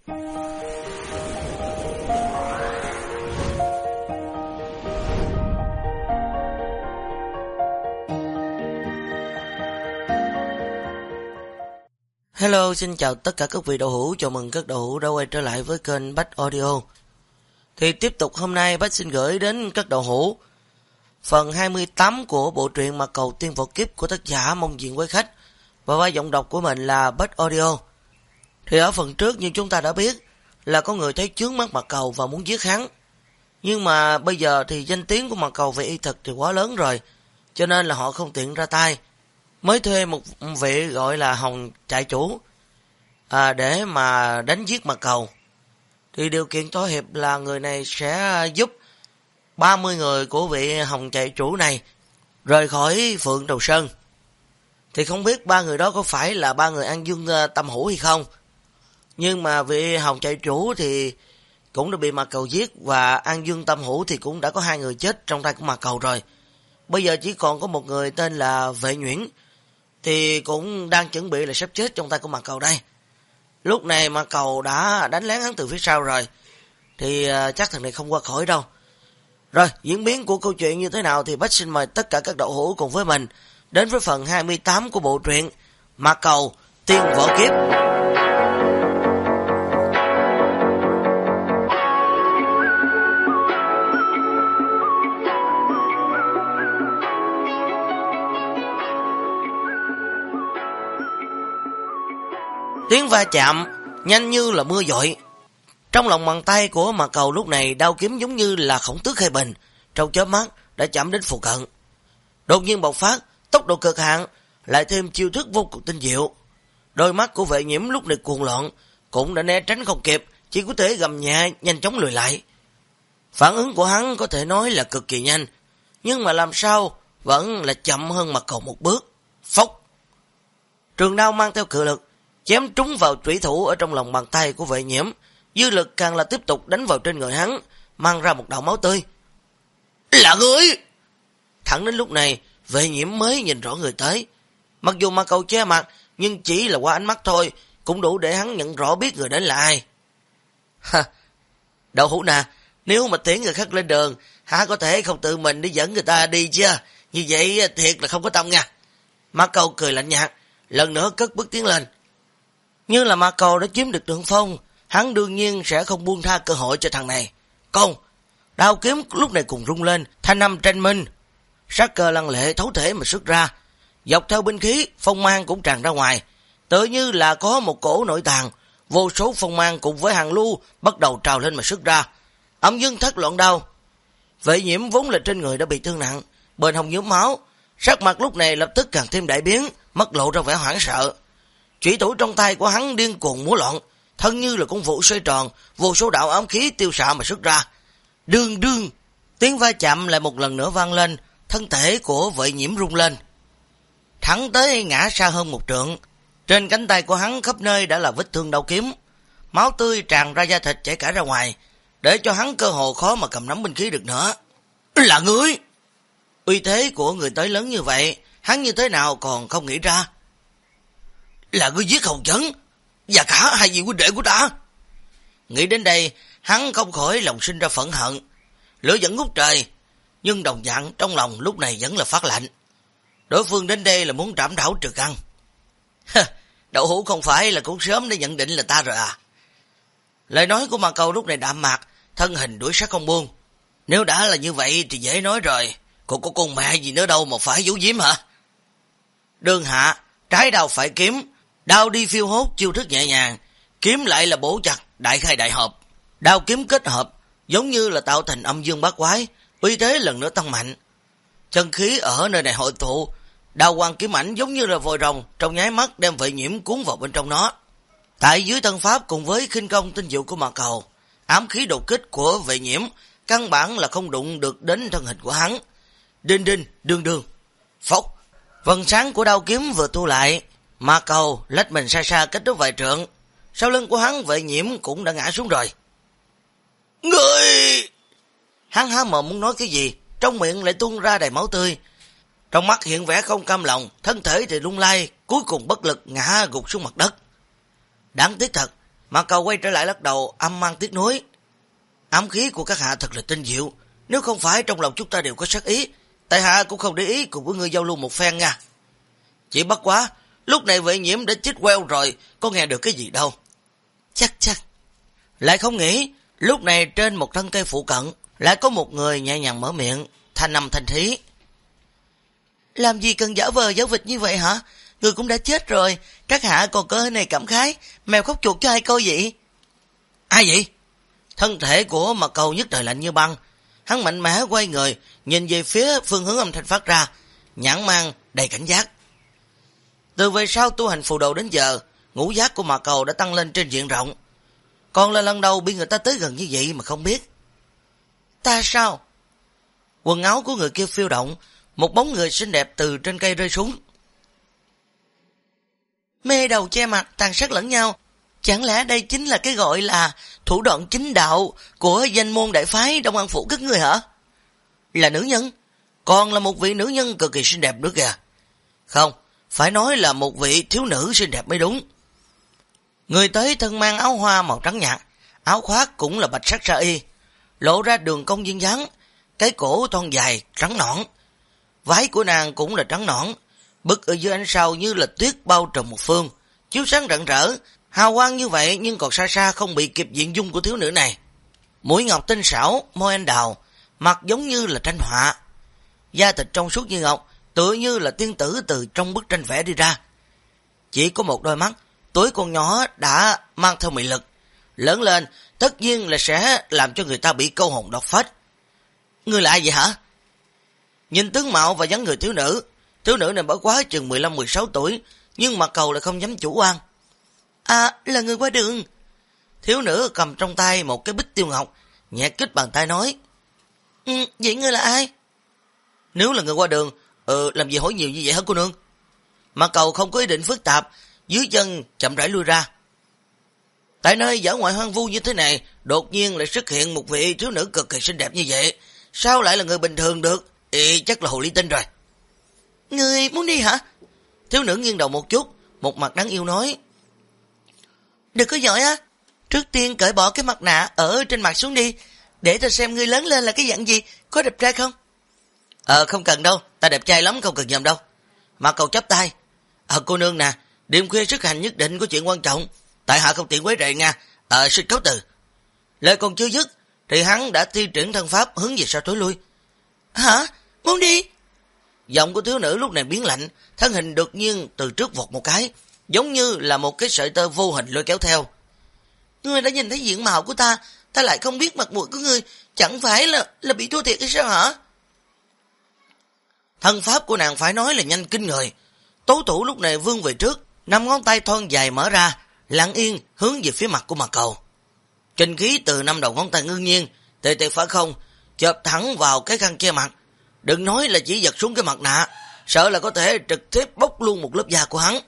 Hello, xin chào tất cả các vị đạo hữu, chào mừng các đạo hữu đã quay trở lại với kênh Bách Audio. Thì tiếp tục hôm nay Bách xin gửi đến các đạo hữu phần 28 của bộ truyện Mạc Cầu Tiên Võ Kiếp của tác giả Mông Diện Quái Khách, và vai giọng đọc của mình là Bách Audio. Thì ở phần trước như chúng ta đã biết là có người thấy chướng mắt Mạc Cầu và muốn giết hắn. Nhưng mà bây giờ thì danh tiếng của Mạc Cầu về y thuật thì quá lớn rồi, cho nên là họ không tiện ra tay, mới thuê một vị gọi là Hồng trại chủ để mà đánh giết Mạc Cầu. Thì điều kiện thỏa hiệp là người này sẽ giúp 30 người của vị Hồng trại chủ này rời khỏi Phượng Đầu Sơn. Thì không biết ba người đó có phải là ba người An Dương Tâm Hữu hay không. Nhưng mà vị Hồng trại chủ thì cũng đã bị Mạc Cầu giết, và An Dương Tâm Hữu thì cũng đã có 2 người chết trong tay của Mạc Cầu rồi. Bây giờ chỉ còn có một người tên là Vệ Nhuyễn, thì cũng đang chuẩn bị là sắp chết trong tay của Mạc Cầu đây. Lúc này Mạc Cầu đã đánh lén hắn từ phía sau rồi, thì chắc thằng này không qua khỏi đâu. Rồi, diễn biến của câu chuyện như thế nào thì Bách xin mời tất cả các đạo hữu cùng với mình đến với phần 28 của bộ truyện Mạc Cầu Tiên Võ Kiếp. Tiếng va chạm nhanh như là mưa dội. Trong lòng bàn tay của Mạc Cầu lúc này đao kiếm giống như là khổng tước khai bình, trong chớp mắt đã chạm đến phụ cận. Đột nhiên bộc phát, tốc độ cực hạn, lại thêm chiêu thức vô cùng tinh diệu. Đôi mắt của Vệ Nhiễm lúc này cuồng loạn, cũng đã né tránh không kịp, chỉ có thể gầm nhẹ nhanh chóng lùi lại. Phản ứng của hắn có thể nói là cực kỳ nhanh, nhưng mà làm sao vẫn là chậm hơn Mạc Cầu một bước. Phốc! Trường đao mang theo cự lực chém trúng vào trủy thủ ở trong lòng bàn tay của Vệ Nhiễm, dư lực càng là tiếp tục đánh vào trên người hắn, mang ra một đạo máu tươi. Là ngươi! Thẳng đến lúc này, Vệ Nhiễm mới nhìn rõ người tới. Mặc dù Mạc Cầu che mặt, nhưng chỉ là qua ánh mắt thôi, cũng đủ để hắn nhận rõ biết người đến là ai. Ha! Đậu hũ nè, nếu mà tiễn người khác lên đường, hả có thể không tự mình đi dẫn người ta đi chứ? Như vậy thiệt là không có tâm nha. Mạc Cầu cười lạnh nhạt, lần nữa cất bước tiến lên. Như là Mạc Cầu đã chiếm được thượng phong, hắn đương nhiên sẽ không buông tha cơ hội cho thằng này. Công! Đao kiếm lúc này cùng rung lên, thanh âm tranh minh. Sát cơ lăng lệ thấu thể mà xuất ra. Dọc theo binh khí, phong mang cũng tràn ra ngoài. Tự như là có một cổ nội tàng, vô số phong mang cùng với hàng lưu bắt đầu trào lên mà xuất ra. Âm dương thất loạn đao. Vệ Nhiễm vốn là trên người đã bị thương nặng, bên hông nhuốm máu. Sắc mặt lúc này lập tức càng thêm đại biến, mắt lộ ra vẻ hoảng sợ. Chủy thủ trong tay của hắn điên cuồng múa loạn, thân như là con vụ xoay tròn, vô số đạo ám khí tiêu xạ mà xuất ra. Đương đương, tiếng va chạm lại một lần nữa vang lên, thân thể của Vệ Nhiễm rung lên. Thẳng tới ngã xa hơn một trượng, trên cánh tay của hắn khắp nơi đã là vết thương đau kiếm, máu tươi tràn ra da thịt chảy cả ra ngoài, để cho hắn cơ hồ khó mà cầm nắm binh khí được nữa. Là ngươi! Uy thế của người tới lớn như vậy, hắn như thế nào còn không nghĩ ra. Là ngươi giết Hồng Chấn và cả 2 vị huynh đệ của ta. Nghĩ đến đây, hắn không khỏi lòng sinh ra phẫn hận, lửa giận ngút trời, nhưng đồng dạng trong lòng lúc này vẫn là phát lạnh. Đối phương đến đây là muốn trảm đảo Trừ Căn. Đậu hũ không phải là cũng sớm đã nhận định là ta rồi à? Lời nói của Mạc Cầu lúc này đạm mạc, thân hình đuổi sát không buông. Nếu đã là như vậy thì dễ nói rồi, còn có con mẹ gì nữa đâu mà phải giấu giếm hả? Đường hạ, trái đao phải kiếm, đao đi phiêu hốt chiêu thức nhẹ nhàng, kiếm lại là bổ chặt, đại khai đại hợp. Đao kiếm kết hợp, giống như là tạo thành âm dương bát quái, uy thế lần nữa tăng mạnh. Chân khí ở nơi này hội tụ, đao quang kiếm ảnh giống như là vòi rồng, trong nháy mắt đem Vệ Nhiễm cuốn vào bên trong nó. Tại dưới thân pháp cùng với khinh công tinh diệu của Mạc Cầu, ám khí đột kích của Vệ Nhiễm căn bản là không đụng được đến thân hình của hắn. Đinh đinh, đương đương, phốc. Vầng sáng của đao kiếm vừa thu lại, Mạc Cầu lách mình xa xa cách đó vài trượng. Sau lưng của hắn Vệ Nhiễm cũng đã ngã xuống rồi. Người! Hắn há mồm muốn nói cái gì, trong miệng lại tuôn ra đầy máu tươi. Trong mắt hiện vẻ không cam lòng, thân thể thì lung lay, cuối cùng bất lực ngã gục xuống mặt đất. Đáng tiếc thật, Mà Cầu quay trở lại lắc đầu, âm mang tiếc nuối. Ám khí của các hạ thật là tinh diệu, nếu không phải trong lòng chúng ta đều có sát ý, tại hạ cũng không để ý cùng với người giao lưu một phen nha. Chỉ bất quá, lúc này Vệ Nhiễm đã chích queo rồi, có nghe được cái gì đâu. Chắc. Lại không nghĩ, lúc này trên một thân cây phụ cận, lại có một người nhẹ nhàng mở miệng, thanh âm thanh thí. Làm gì cần giả vờ giả vịt như vậy hả? Người cũng đã chết rồi, các hạ còn cơ này cảm khái, mèo khóc chuột cho ai coi vậy? Ai vậy? Thân thể của Mạc Cầu nhất thời lạnh như băng, hắn mạnh mẽ quay người, nhìn về phía phương hướng âm thanh phát ra, nhãn mang đầy cảnh giác. Từ về sau tu hành phù đồ đến giờ, ngũ giác của Mạc Cầu đã tăng lên trên diện rộng, còn là lần đầu bị người ta tới gần như vậy mà không biết. Ta sao? Quần áo của người kia phiêu động, một bóng người xinh đẹp từ trên cây rơi xuống. Mê đầu che mặt, tàn sát lẫn nhau, chẳng lẽ đây chính là cái gọi là thủ đoạn chính đạo của danh môn đại phái Đông An Phủ các người hả? Là nữ nhân, còn là một vị nữ nhân cực kỳ xinh đẹp nữa kìa. Không, phải nói là một vị thiếu nữ xinh đẹp mới đúng. Người tới thân mang áo hoa màu trắng nhạt, áo khoác cũng là bạch sắc sa y, lộ ra đường cong duyên dáng, cái cổ thon dài, trắng nõn. Váy của nàng cũng là trắng nõn, bức ở dưới ánh sao như là tuyết bao trùm một phương, chiếu sáng rạng rỡ, hào quang như vậy nhưng còn xa xa không bị kịp diện dung của thiếu nữ này. Mũi ngọc tinh xảo, môi anh đào, mặt giống như là tranh họa, da thịt trong suốt như ngọc, tựa như là tiên tử từ trong bức tranh vẽ đi ra. Chỉ có một đôi mắt, tuổi còn nhỏ đã mang theo mị lực, lớn lên tất nhiên là sẽ làm cho người ta bị câu hồn độc phách. Ngươi là ai vậy hả? Nhìn tướng mạo và dáng người thiếu nữ này bất quá chừng 15-16 tuổi, nhưng Mạc Cầu lại không dám chủ quan. À, là người qua đường. Thiếu nữ cầm trong tay một cái bích tiêu ngọc, nhẹ kích bàn tay nói. Vậy ngươi là ai? Nếu là người qua đường, làm gì hỏi nhiều như vậy hả cô nương? Mạc Cầu không có ý định phức tạp, dưới chân chậm rãi lui ra. Tại nơi dã ngoại hoang vu như thế này, đột nhiên lại xuất hiện một vị thiếu nữ cực kỳ xinh đẹp như vậy, sao lại là người bình thường được? Chắc là hồ ly tinh rồi. Ngươi muốn đi hả? Thiếu nữ nghiêng đầu một chút, một mặt đáng yêu nói. Đừng có giỏi á, trước tiên cởi bỏ cái mặt nạ ở trên mặt xuống đi, để ta xem ngươi lớn lên là cái dạng gì, có đẹp trai không? Không cần đâu, ta đẹp trai lắm, không cần nhầm đâu. Mạc Cầu chắp tay. Cô nương nè, đêm khuya xuất hành nhất định có chuyện quan trọng, tại hạ không tiện quấy rầy nha, xin cáo từ. Lời còn chưa dứt thì hắn đã thi triển thân pháp hướng về sau tối lui. Hả? Muốn đi? Giọng của thiếu nữ lúc này biến lạnh, thân hình đột nhiên từ trước vọt một cái, giống như là một cái sợi tơ vô hình lôi kéo theo. Ngươi đã nhìn thấy diện mạo của ta, ta lại không biết mặt mũi của ngươi, chẳng phải là bị thua thiệt hay sao hả? Thân pháp của nàng phải nói là nhanh kinh người. Tố thủ lúc này vươn về trước, 5 ngón tay thon dài mở ra, lặng yên hướng về phía mặt của Mạc Cầu. Kinh khí từ 5 đầu ngón tay ngưng nhiên, tề phá không, chộp thẳng vào cái khăn che mặt. Đừng nói là chỉ giật xuống cái mặt nạ, sợ là có thể trực tiếp bóc luôn một lớp da của hắn.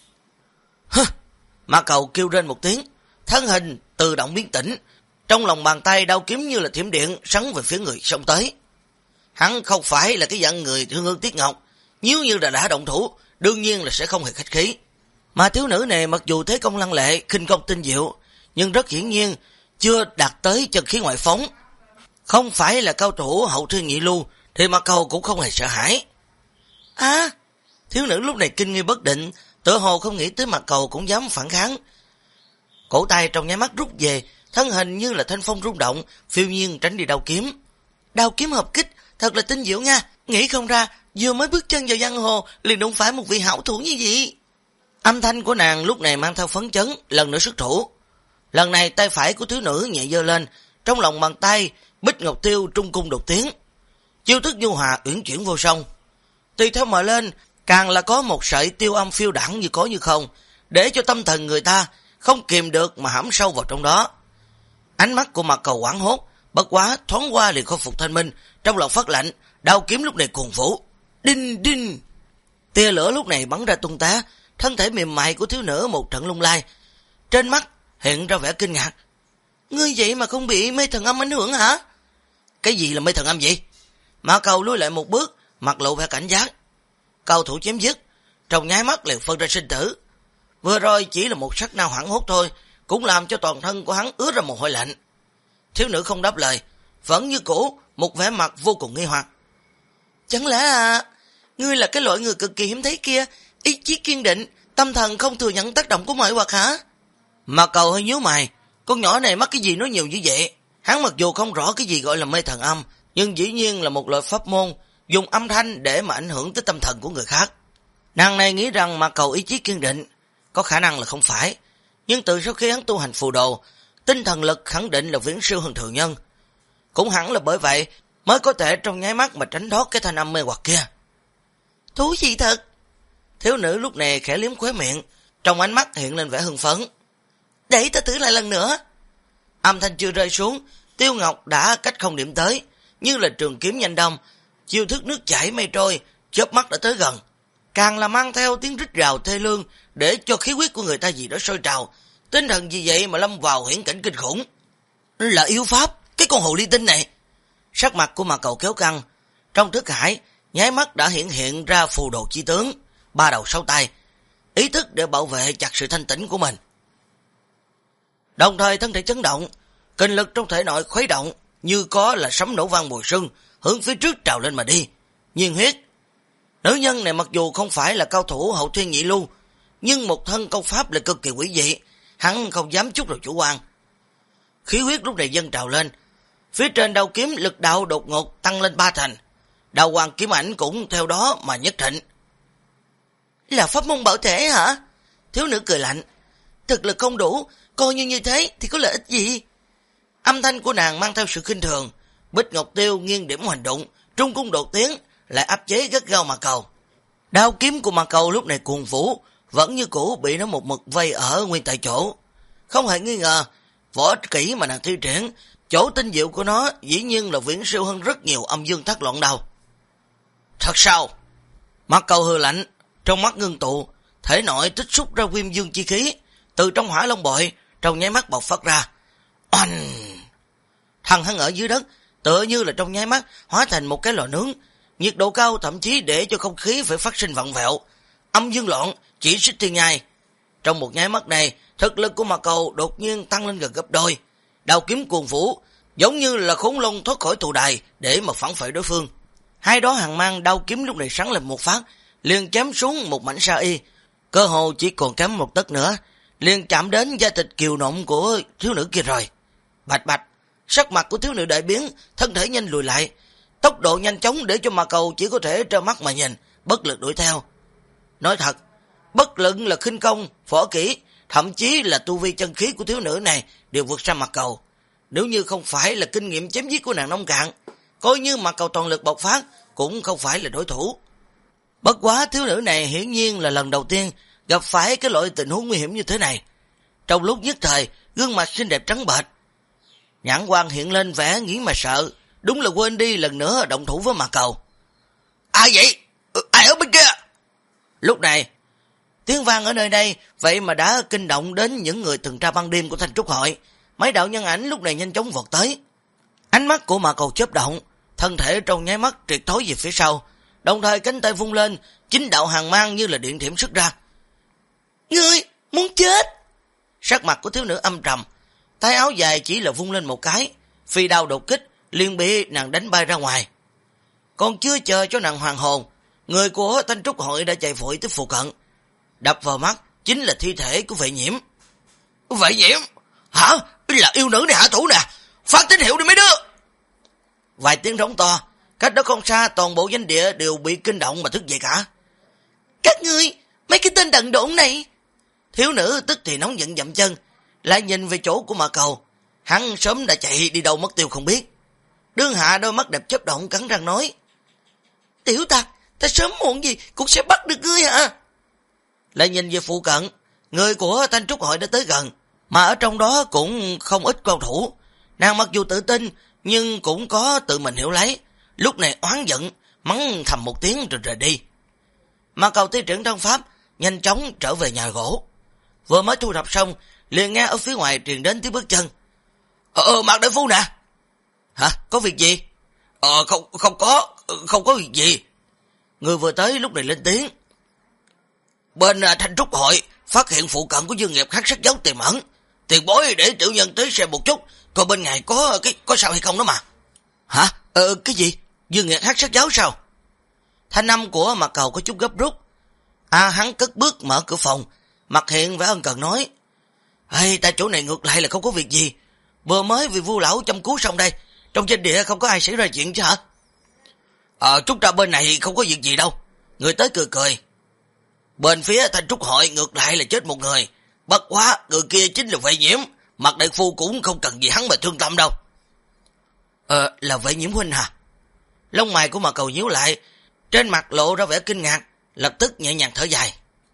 Mạc Cầu kêu lên một tiếng, thân hình tự động biến tĩnh, trong lòng bàn tay đao kiếm như là thiểm điện sắn về phía người xông tới. Hắn không phải là cái dạng người thương hương tiếc ngọc, nếu như là đã động thủ, đương nhiên là sẽ không hề khách khí. Mà thiếu nữ này mặc dù thế công lăng lệ, khinh công tinh diệu, nhưng rất hiển nhiên chưa đạt tới chân khí ngoại phóng. Không phải là cao thủ hậu thiên nhị lưu, thì Mạc Cầu cũng không hề sợ hãi. Thiếu nữ lúc này kinh nghi bất định, tựa hồ không nghĩ tới Mạc Cầu cũng dám phản kháng. Cổ tay trong nháy mắt rút về, thân hình như là thanh phong rung động, phiêu nhiên tránh đi đao kiếm. Đao kiếm hợp kích, thật là tinh diệu nha, nghĩ không ra, vừa mới bước chân vào giang hồ, liền đụng phải một vị hảo thủ như vậy. Âm thanh của nàng lúc này mang theo phấn chấn, lần nữa xuất thủ. Lần này tay phải của thiếu nữ nhẹ giơ lên, trong lòng bàn tay, bích ngọc tiêu trung cung đột tiến. Chiêu thức nhu hòa uyển chuyển vô song. Tùy theo mà lên, càng là có một sợi tiêu âm phiêu đẳng như có như không, để cho tâm thần người ta không kìm được mà hãm sâu vào trong đó. Ánh mắt của Mạc Cầu hoảng hốt, bất quá thoáng qua liền khôi phục thanh minh, trong lòng phát lạnh, đao kiếm lúc này cuồng vũ. Đinh đinh. Tia lửa lúc này bắn ra tung tá, thân thể mềm mại của thiếu nữ một trận lung lay. Trên mắt hiện ra vẻ kinh ngạc. Ngươi vậy mà không bị mê thần âm ảnh hưởng hả? Cái gì là mê thần âm vậy? Mạc Cầu lùi lại một bước, mặt lộ vẻ cảnh giác. Cao thủ chém dứt, trong nháy mắt liền phân ra sinh tử. Vừa rồi chỉ là một sát na hoảng hốt thôi, cũng làm cho toàn thân của hắn ứa ra mồ hôi lạnh. Thiếu nữ không đáp lời, vẫn như cũ, một vẻ mặt vô cùng nghi hoặc. Chẳng lẽ ngươi là cái loại người cực kỳ hiếm thấy kia, ý chí kiên định, tâm thần không thừa nhận tác động của mọi vật hả? Mà Cầu hơi nhíu mày, con nhỏ này mắc cái gì nói nhiều như vậy? Hắn mặc dù không rõ cái gì gọi là mê thần âm, nhưng dĩ nhiên là một loại pháp môn dùng âm thanh để mà ảnh hưởng tới tâm thần của người khác. Nàng này nghĩ rằng mà Cầu ý chí kiên định, có khả năng là không phải, nhưng từ sau khi hắn tu hành phù đồ, tinh thần lực khẳng định là viễn siêu hơn thường nhân. Cũng hẳn là bởi vậy mới có thể trong nháy mắt mà tránh thoát cái thanh âm mê hoặc kia. Thú vị thật. Thiếu nữ lúc này khẽ liếm khóe miệng, trong ánh mắt hiện lên vẻ hưng phấn. Để ta thử lại lần nữa. Âm thanh chưa rơi xuống, Tiêu Ngọc đã cách không điểm tới, như là trường kiếm nhanh đâm, chiêu thức nước chảy mây trôi, chớp mắt đã tới gần. Càng là mang theo tiếng rít rào thê lương, để cho khí huyết của người ta gì đó sôi trào. Tinh thần gì vậy mà lâm vào huyễn cảnh kinh khủng. Là yêu pháp, cái con hồ ly tinh này. Sắc mặt của Mạc Cầu kéo căng, trong thức hải nháy mắt đã hiện ra phù đồ chi tướng, 3 đầu 6 tay, ý thức để bảo vệ chặt sự thanh tĩnh của mình. Đồng thời thân thể chấn động, kinh lực trong thể nội khuấy động, như có là sấm nổ vang mùi sưng, hướng phía trước trào lên mà đi. Nhiên huyết. Nữ nhân này mặc dù không phải là cao thủ hậu thiên nhị lưu, nhưng một thân công pháp là cực kỳ quỷ dị, hắn không dám chút nào chủ quan. Khí huyết lúc này dâng trào lên, phía trên đầu kiếm lực đạo đột ngột tăng lên 3 thành, đào hoàng kiếm ảnh cũng theo đó mà nhất thịnh. Là pháp môn bảo thể hả? Thiếu nữ cười lạnh. Thực lực không đủ, coi như thế thì có lợi ích gì? Âm thanh của nàng mang theo sự khinh thường. Bích Ngọc Tiêu nghiêng điểm hoành đụng, trung cung đột tiến, lại áp chế gắt gao Mạc Cầu. Đao kiếm của Mạc Cầu lúc này cuồng vũ, vẫn như cũ bị nó một mực vây ở nguyên tại chỗ. Không hề nghi ngờ, võ kỹ mà nàng thi triển, chỗ tinh diệu của nó dĩ nhiên là viễn siêu hơn rất nhiều âm dương thất loạn đầu. Thật sao? Mạc Cầu hừ lạnh, trong mắt ngưng tụ, thể nội tích xúc ra viêm dương chi khí, từ trong hỏa long bội, trong nháy mắt bộc phát ra. Oanh! Thân hắn ở dưới đất, tựa như là trong nháy mắt hóa thành một cái lò nướng, nhiệt độ cao thậm chí để cho không khí phải phát sinh vặn vẹo, âm dương loạn, chỉ xích thiên nhai. Trong một nháy mắt này, thực lực của Mạc Cầu đột nhiên tăng lên gần gấp đôi, đao kiếm cuồng vũ, giống như là khốn long thoát khỏi tù đài để mà phản phệ đối phương. Hai đó hàng mang đao kiếm lúc này sáng lên một phát, liền chém xuống một mảnh sa y, cơ hồ chỉ còn kém một tấc nữa, liền chạm đến da thịt kiều nộn của thiếu nữ kia rồi. Bạch bạch, sắc mặt của thiếu nữ đại biến, thân thể nhanh lùi lại, tốc độ nhanh chóng để cho Mạc Cầu chỉ có thể trơ mắt mà nhìn, bất lực đuổi theo. Nói thật, bất luận là khinh công, võ kỹ, thậm chí là tu vi chân khí của thiếu nữ này đều vượt xa Mạc Cầu. Nếu như không phải là kinh nghiệm chém giết của nàng nông cạn, coi như Mạc Cầu toàn lực bộc phát cũng không phải là đối thủ. Bất quá thiếu nữ này hiển nhiên là lần đầu tiên gặp phải cái loại tình huống nguy hiểm như thế này. Trong lúc nhất thời, gương mặt xinh đẹp trắng bệch, nhãn quang hiện lên vẻ nghĩ mà sợ, đúng là quên đi lần nữa động thủ với Mạc Cầu. Ai vậy? Ai ở bên kia? Lúc này, tiếng vang ở nơi đây vậy mà đã kinh động đến những người tuần tra ban đêm của Thanh Trúc Hội. Mấy đạo nhân ảnh lúc này nhanh chóng vọt tới. Ánh mắt của Mạc Cầu chớp động, thân thể trong nháy mắt triệt thối về phía sau, đồng thời cánh tay vung lên, 9 đạo hàng mang như là điện thiểm xuất ra. Ngươi muốn chết? Sắc mặt của thiếu nữ âm trầm, tay áo dài chỉ là vung lên một cái, phi đao đột kích liền bị nàng đánh bay ra ngoài. Còn chưa chờ cho nàng hoàn hồn, người của Thanh Trúc Hội đã chạy vội tới phụ cận. Đập vào mắt chính là thi thể của Vệ Nhiễm. Vệ Nhiễm? Hả? Là yêu nữ này hạ thủ nè, phát tín hiệu đi mấy đứa. Vài tiếng rống to, cách đó không xa toàn bộ danh địa đều bị kinh động mà thức dậy cả. Các ngươi, mấy cái tên đần độn này. Thiếu nữ tức thì nóng giận dậm chân, lại nhìn về chỗ của Mạc Cầu. Hắn sớm đã chạy đi đâu mất tiêu không biết. Đương Hạ đôi mắt đẹp chớp động cắn răng nói. Tiểu tặc, ta sớm muộn gì cũng sẽ bắt được ngươi hả? Lại nhìn về phụ cận, người của Thanh Trúc Hội đã tới gần, mà ở trong đó cũng không ít cao thủ. Nàng mặc dù tự tin, nhưng cũng có tự mình hiểu lấy. Lúc này oán giận, mắng thầm một tiếng rồi rời đi. Mạc Cầu thi triển thân pháp, nhanh chóng trở về nhà gỗ. Vừa mới thu thập xong, liền nghe ở phía ngoài truyền đến tiếng bước chân. Mạc đại phu nè. Hả? Có việc gì? Không có việc gì. Người vừa tới lúc này lên tiếng. Bên Thanh Trúc Hội phát hiện phụ cận của Dương Nghiệp khắc sắc dấu tiềm ẩn, Tiền bối để tiểu nhân tới xem một chút, coi bên ngài có sao hay không đó mà. Hả? Cái gì? Dương Nghiệt hát sát giáo sao? Thanh âm của Mạc Cầu có chút gấp rút. Hắn cất bước mở cửa phòng, mặt hiện vẻ ân cần nói: "Ê, tại chỗ này ngược lại là không có việc gì. Vừa mới vì Vu lão chăm cứu xong đây, trong trên địa không có ai xảy ra chuyện chứ hả?" Trúc ra bên này không có việc gì đâu. Người tới cười cười. Bên phía Thanh Trúc hội ngược lại là chết một người. Bất quá, người kia chính là Vệ Nhiễm. Mạc đại phu cũng không cần gì hắn mà thương tâm đâu. Là Vệ Nhiễm huynh hả? Lông mày của Mạc Cầu nhíu lại, trên mặt lộ ra vẻ kinh ngạc, lập tức nhẹ nhàng thở dài.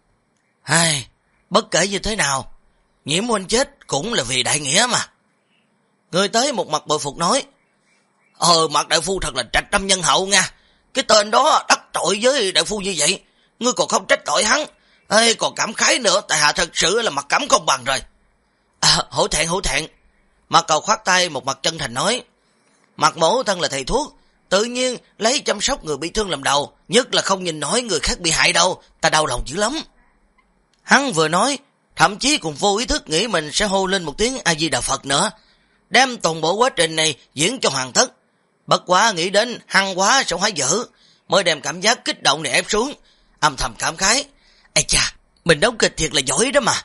Bất kể như thế nào, Nhiễm huynh chết cũng là vì đại nghĩa mà. Người tới một mặt bội phục nói: Mạc đại phu thật là trạch tâm nhân hậu nha. Cái tên đó đắc tội với đại phu như vậy, ngươi còn không trách tội hắn, còn cảm khái nữa, tại hạ thật sự là mặc cảm không bằng rồi. Hổ thẹn. Mạc Cầu khoát tay một mặt chân thành nói: Mạc mỗ thân là thầy thuốc, tự nhiên lấy chăm sóc người bị thương làm đầu, nhất là không nhìn nổi người khác bị hại đâu, ta đau lòng dữ lắm. Hắn vừa nói, thậm chí còn vô ý thức nghĩ mình sẽ hô lên một tiếng A Di Đà Phật nữa, đem toàn bộ quá trình này diễn cho hoàn tất. Bất quá nghĩ đến hăng quá sẽ hóa dở, mới đem cảm giác kích động này ép xuống, âm thầm cảm khái: Ây cha, mình đóng kịch thiệt là giỏi đó mà.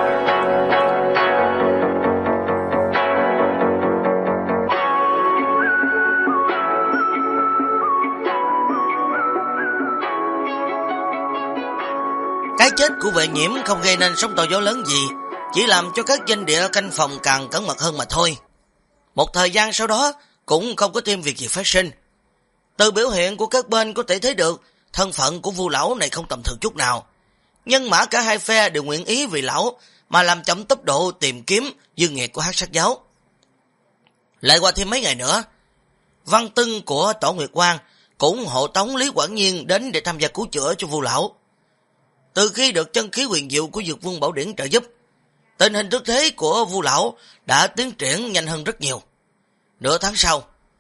Cái chết của Vệ Nhiễm không gây nên sóng to gió lớn gì, chỉ làm cho các danh địa canh phòng càng cẩn mật hơn mà thôi. Một thời gian sau đó cũng không có thêm việc gì phát sinh. Từ biểu hiện của các bên có thể thấy được thân phận của Vu lão này không tầm thường chút nào. Nhân mã cả hai phe đều nguyện ý vì lão mà làm chậm tốc độ tìm kiếm Dương Nghiệt của Hắc Sát giáo. Lại qua thêm mấy ngày nữa, văn tưng của Tổ Nguyệt Quang cũng hộ tống Lý Quảng Nhiên đến để tham gia cứu chữa cho Vu lão. Từ khi được chân khí huyền diệu của Dược Vương Bảo Điển trợ giúp, tình hình thực thế của Vu lão đã tiến triển nhanh hơn rất nhiều. Nửa tháng sau,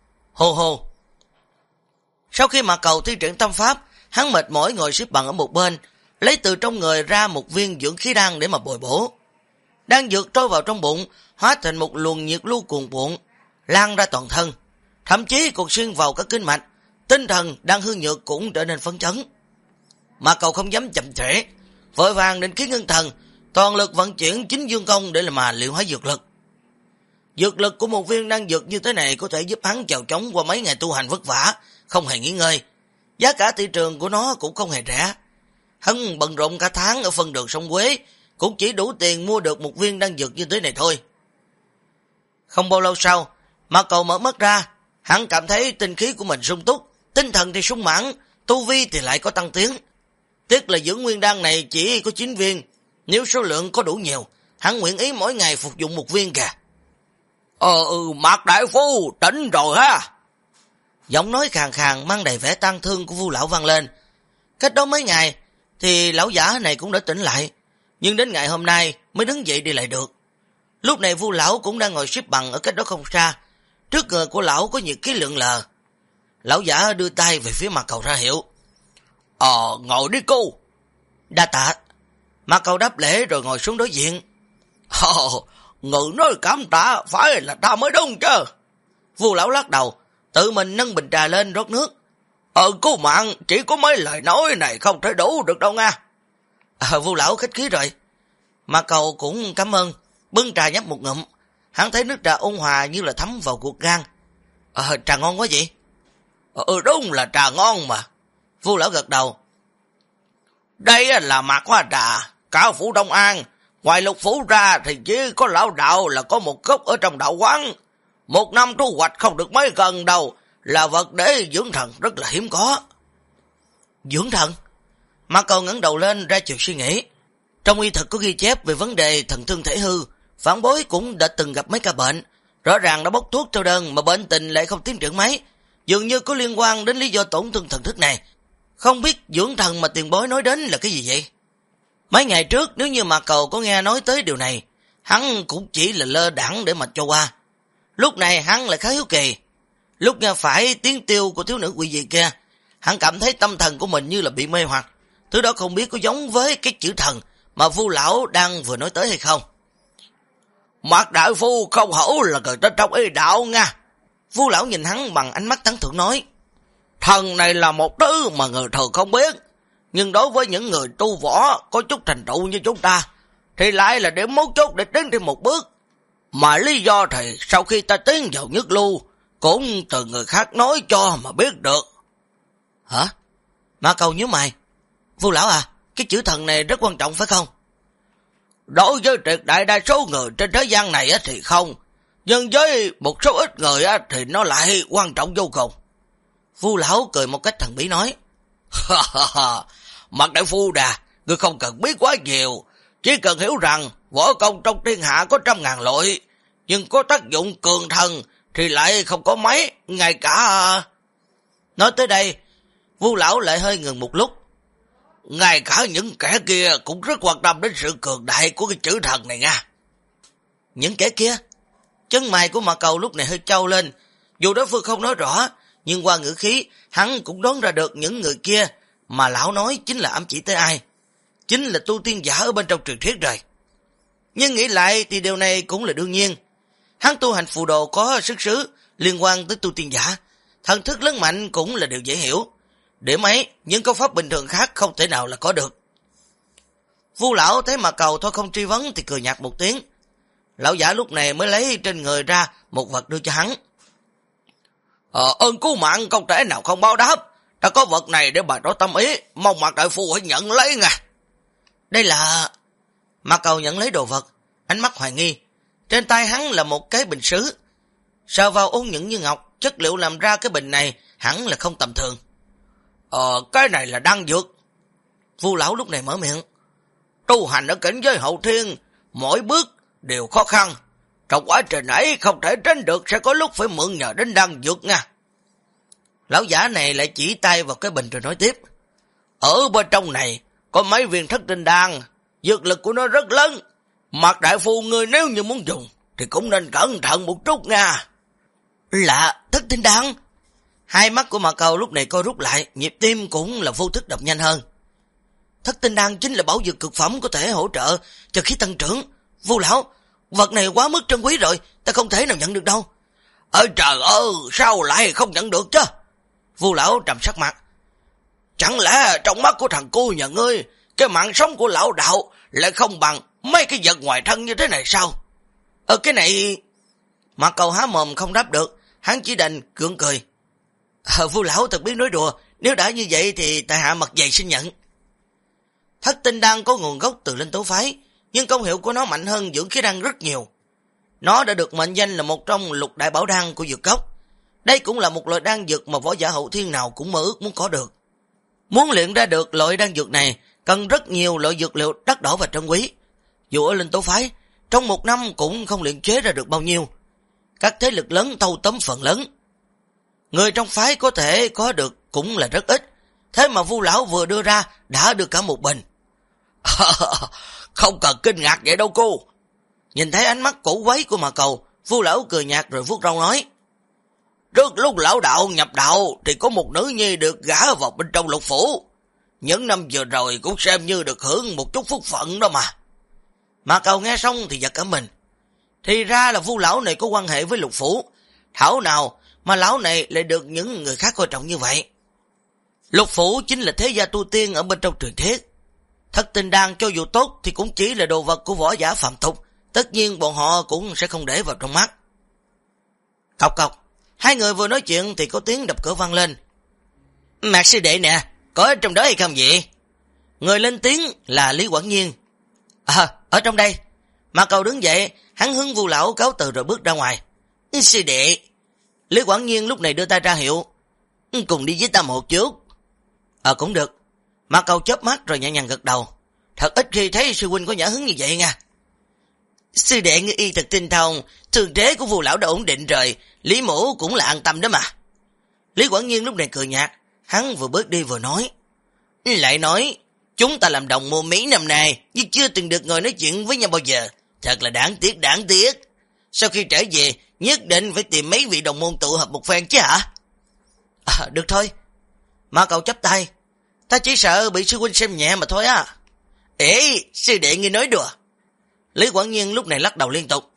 sau khi Mạc Cầu thi triển tâm pháp, hắn mệt mỏi ngồi xếp bằng ở một bên, lấy từ trong người ra một viên dưỡng khí đan để mà bồi bổ. Đan dược trôi vào trong bụng, hóa thành một luồng nhiệt lưu cuồn cuộn, lan ra toàn thân, thậm chí còn xuyên vào các kinh mạch, tinh thần đang hư nhược cũng trở nên phấn chấn. Mạc Cầu không dám chậm trễ, vội vàng định khí ngưng thần, toàn lực vận chuyển chính dương công để mà luyện hóa dược lực. Dược lực của một viên đan dược như thế này có thể giúp hắn chèo chống qua mấy ngày tu hành vất vả, không hề nghỉ ngơi. Giá cả thị trường của nó cũng không hề rẻ. Hắn bận rộn cả tháng ở phân đường sông Quế, cũng chỉ đủ tiền mua được một viên đan dược như thế này thôi. Không bao lâu sau, Mạc Cầu mở mắt ra, hắn cảm thấy tinh khí của mình sung túc, tinh thần thì sung mãn, tu vi thì lại có tăng tiến. Tiếc là dưỡng nguyên đan này chỉ có 9 viên, nếu số lượng có đủ nhiều, hắn nguyện ý mỗi ngày phục dụng một viên kìa. Mạc đại phu, tỉnh rồi ha. Giọng nói khàn khàn mang đầy vẻ tang thương của Vu lão vang lên. Cách đó mấy ngày thì lão giả này cũng đã tỉnh lại, nhưng đến ngày hôm nay mới đứng dậy đi lại được. Lúc này Vu lão cũng đang ngồi xếp bằng ở cách đó không xa, trước người của lão có nhiệt khí lượn lờ. Lão giả đưa tay về phía Mạc Cầu ra hiệu: ngồi đi cô. Đa tạ. Mạc Cầu đáp lễ rồi ngồi xuống đối diện. Ngự nói cảm tạ, phải là ta mới đúng chứ. Vu lão lắc đầu, tự mình nâng bình trà lên rót nước. Cô mạng, chỉ có mấy lời nói này không thể đủ được đâu nha. Vu lão khách khí rồi. Mạc Cầu cũng cảm ơn, bưng trà nhấp một ngụm. Hắn thấy nước trà ôn hòa như là thấm vào ruột gan. Trà ngon quá vậy? Đúng là trà ngon mà. Vu lão gật đầu. Đây là Mạc Hoa Trà, cả phủ Đông An, ngoài Lục phủ ra thì chỉ có lão đạo là có một gốc ở trong đạo quán. Một năm thu hoạch không được mấy gần đâu, là vật để dưỡng thần rất là hiếm có. Dưỡng thần? Mạc Cầu ngẩng đầu lên ra chiều suy nghĩ. Trong y thực có ghi chép về vấn đề thần thương thể hư, Vãn Bối cũng đã từng gặp mấy ca bệnh, rõ ràng đã bốc thuốc theo đơn mà bệnh tình lại không tiến triển mấy, dường như có liên quan đến lý do tổn thương thần thức này. Không biết dưỡng thần mà Tiền Bối nói đến là cái gì vậy? Mấy ngày trước nếu như Mạc Cầu có nghe nói tới điều này, hắn cũng chỉ là lơ đãng để mà cho qua. Lúc này hắn lại khá hiếu kỳ. Lúc nghe phải tiếng tiêu của thiếu nữ quỷ dị kia, hắn cảm thấy tâm thần của mình như là bị mê hoặc. Thứ đó không biết có giống với cái chữ thần mà Vu lão đang vừa nói tới hay không. Mạc đại phu không hổ là người ta trong y đạo nha. Vu lão nhìn hắn bằng ánh mắt tán thưởng nói. Thần này là một thứ mà người thường không biết, nhưng đối với những người tu võ có chút trình độ như chúng ta, thì lại là điểm mấu chốt để tiến thêm một bước. Mà lý do thì sau khi ta tiến vào nhất lưu, cũng từ người khác nói cho mà biết được. Hả? Mã Cầu nhíu mày. Vu lão à, cái chữ thần này rất quan trọng phải không? Đối với tuyệt đại đa số người trên thế gian này thì không, nhưng với một số ít người thì nó lại quan trọng vô cùng. Vu lão cười một cách thần bí nói. Mạc đại phu đà, ngươi không cần biết quá nhiều, chỉ cần hiểu rằng võ công trong thiên hạ có 100.000 loại, nhưng có tác dụng cường thần thì lại không có mấy, ngay cả... Nói tới đây, Vu lão lại hơi ngừng một lúc. Ngay cả những kẻ kia cũng rất quan tâm đến sự cường đại của cái chữ thần này nha. Những kẻ kia? Chân mày của Mạc Cầu lúc này hơi trao lên, dù đối phương không nói rõ, nhưng qua ngữ khí, hắn cũng đoán ra được những người kia mà lão nói chính là ám chỉ tới ai. Chính là tu tiên giả ở bên trong truyền thuyết rồi. Nhưng nghĩ lại thì điều này cũng là đương nhiên. Hắn tu hành phù đồ có sức xứ liên quan tới tu tiên giả, thần thức lớn mạnh cũng là điều dễ hiểu. Điểm ấy, những câu pháp bình thường khác không thể nào là có được. Vu lão thấy Mạc Cầu thôi không truy vấn thì cười nhạt một tiếng. Lão giả lúc này mới lấy trên người ra một vật đưa cho hắn. Ơn cứu mạng không thể nào không báo đáp. Ta có vật này để bày tỏ tâm ý, mong Mạc đại phu hãy nhận lấy nha. Đây là... Mạc Cầu nhận lấy đồ vật, ánh mắt hoài nghi. Trên tay hắn là một cái bình sứ. Sờ vào ôn nhuận như ngọc, chất liệu làm ra cái bình này hẳn là không tầm thường. Cái này là đan dược. Vu lão lúc này mở miệng. Tu hành ở cảnh giới hậu thiên, mỗi bước đều khó khăn. Trong quá trình ấy không thể tránh được, sẽ có lúc phải mượn nhờ đến đan dược nha. Lão giả này lại chỉ tay vào cái bình rồi nói tiếp. Ở bên trong này có mấy viên thất tinh đan, dược lực của nó rất lớn. Mạc đại phu ngươi nếu như muốn dùng thì cũng nên cẩn thận một chút nha. Là thất tinh đan? Hai mắt của Mạc Cầu lúc này co rút lại, nhịp tim cũng là vô thức đập nhanh hơn. Thất tinh đan chính là bảo dược cực phẩm có thể hỗ trợ cho khí tăng trưởng. Vu lão, vật này quá mức trân quý rồi, ta không thể nào nhận được đâu. Trời ơi, sao lại không nhận được chứ? Vu lão trầm sắc mặt. Chẳng lẽ trong mắt của thằng cu nhà ngươi, cái mạng sống của lão đạo lại không bằng mấy cái vật ngoài thân như thế này sao? Cái này... Mạc Cầu há mồm không đáp được, hắn chỉ đành gượng cười. Vu lão thật biết nói đùa, nếu đã như vậy thì tại hạ mặt dày xin nhận. Thất tinh đan có nguồn gốc từ Linh Tố phái, nhưng công hiệu của nó mạnh hơn dưỡng khí đan rất nhiều. Nó đã được mệnh danh là một trong lục đại bảo đan của dược cốc. Đây cũng là một loại đan dược mà võ giả hậu thiên nào cũng mơ ước muốn có được. Muốn luyện ra được loại đan dược này, cần rất nhiều loại dược liệu đắt đỏ và trân quý. Dù ở Linh Tố phái, trong một năm cũng không luyện chế ra được bao nhiêu. Các thế lực lớn thâu tóm phần lớn. Người trong phái có thể có được cũng là rất ít. Thế mà Vu lão vừa đưa ra đã được cả một bình. Không cần kinh ngạc vậy đâu cô. Nhìn thấy ánh mắt cổ quái của Mạc Cầu, Vu lão cười nhạt rồi vuốt râu nói. Trước lúc lão đạo nhập đạo thì có một nữ nhi được gả vào bên trong lục phủ. Những năm vừa rồi cũng xem như được hưởng một chút phúc phận đó mà. Mạc Cầu nghe xong thì giật cả mình. Thì ra là Vu lão này có quan hệ với lục phủ. Thảo nào mà lão này lại được những người khác coi trọng như vậy. Lục phủ chính là thế gia tu tiên ở bên trong truyền thuyết. Thất tinh đan cho dù tốt thì cũng chỉ là đồ vật của võ giả phàm tục. Tất nhiên bọn họ cũng sẽ không để vào trong mắt. Cọc cọc. Hai người vừa nói chuyện thì có tiếng đập cửa vang lên. Mạc sư đệ nè, có ở trong đó hay không vậy? Người lên tiếng là Lý Quảng Nhiên. Ở trong đây. Mạc Cầu đứng dậy, hắn hướng Vu lão cáo từ rồi bước ra ngoài. Sư đệ. Lý Quảng Nhiên lúc này đưa tay ra hiệu. Cùng đi với ta một chút. Cũng được. Mạc Cầu chớp mắt rồi nhẹ nhàng gật đầu. Thật ít khi thấy sư huynh có nhã hứng như vậy nha. Sư đệ ngươi y thật tinh thông, thường thế của Vu lão đã ổn định rồi, Lý mổ cũng là an tâm đó mà. Lý Quảng Nhiên lúc này cười nhạt, hắn vừa bước đi vừa nói. Lại nói, chúng ta làm đồng mua mấy năm nay, nhưng chưa từng được ngồi nói chuyện với nhau bao giờ. Thật là đáng tiếc. Sau khi trở về, nhất định phải tìm mấy vị đồng môn tụ hợp một phen chứ hả? Được thôi. Mã Cầu chắp tay. Ta chỉ sợ bị sư huynh xem nhẹ mà thôi á. Ê, sư đệ ngươi nói đùa. Lý Quảng Nhiên lúc này lắc đầu liên tục.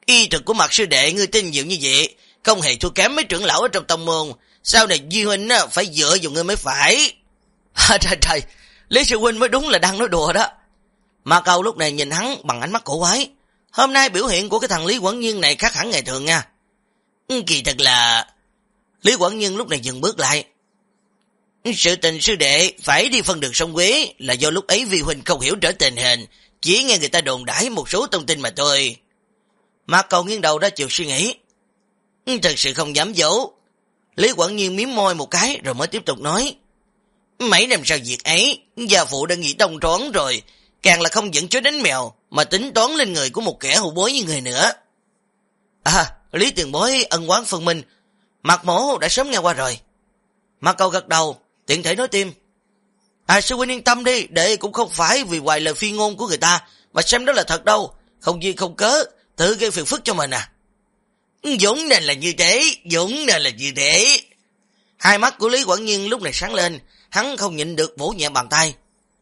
Y thuật của Mạc sư đệ ngươi tin nhiều như vậy, không hề thua kém mấy trưởng lão ở trong tông môn. Sau này Duy huynh phải dựa vào ngươi mới phải. Trời, Lý sư huynh mới đúng là đang nói đùa đó. Mà Cầu lúc này nhìn hắn bằng ánh mắt cổ quái. Hôm nay biểu hiện của cái thằng Lý Quẩn Nhiên này khác hẳn ngày thường nha. Kỳ thật là... Lý Quẩn Nhiên lúc này dừng bước lại. Sự tình sư đệ phải đi phân đường sông Quế là do lúc ấy Vi huynh không hiểu rõ tình hình, chỉ nghe người ta đồn đãi một số thông tin mà thôi. Mà Cầu nghiêng đầu đã chịu suy nghĩ. Thật sự không dám giấu. Lý Quẩn Nhiên miếm môi một cái rồi mới tiếp tục nói. Mấy năm sau việc ấy, gia phụ đã nghĩ đông toán rồi, càng là không dẫn chó đánh mèo, mà tính toán lên người của một kẻ hậu bối như người nữa. Lý tiền bối ân oán phân minh, Mạc mổ đã sớm nghe qua rồi. Mạc Cầu gật đầu, tiện thể nói tim. Sư huynh yên tâm đi, đệ cũng không phải vì hoài lời phi ngôn của người ta, mà xem đó là thật đâu, không gì không cớ, tự gây phiền phức cho mình à. Dũng nên là như thế, Dũng nên là như thế. Hai mắt của Lý Quẩn Nhiên lúc này sáng lên, hắn không nhịn được vỗ nhẹ bàn tay.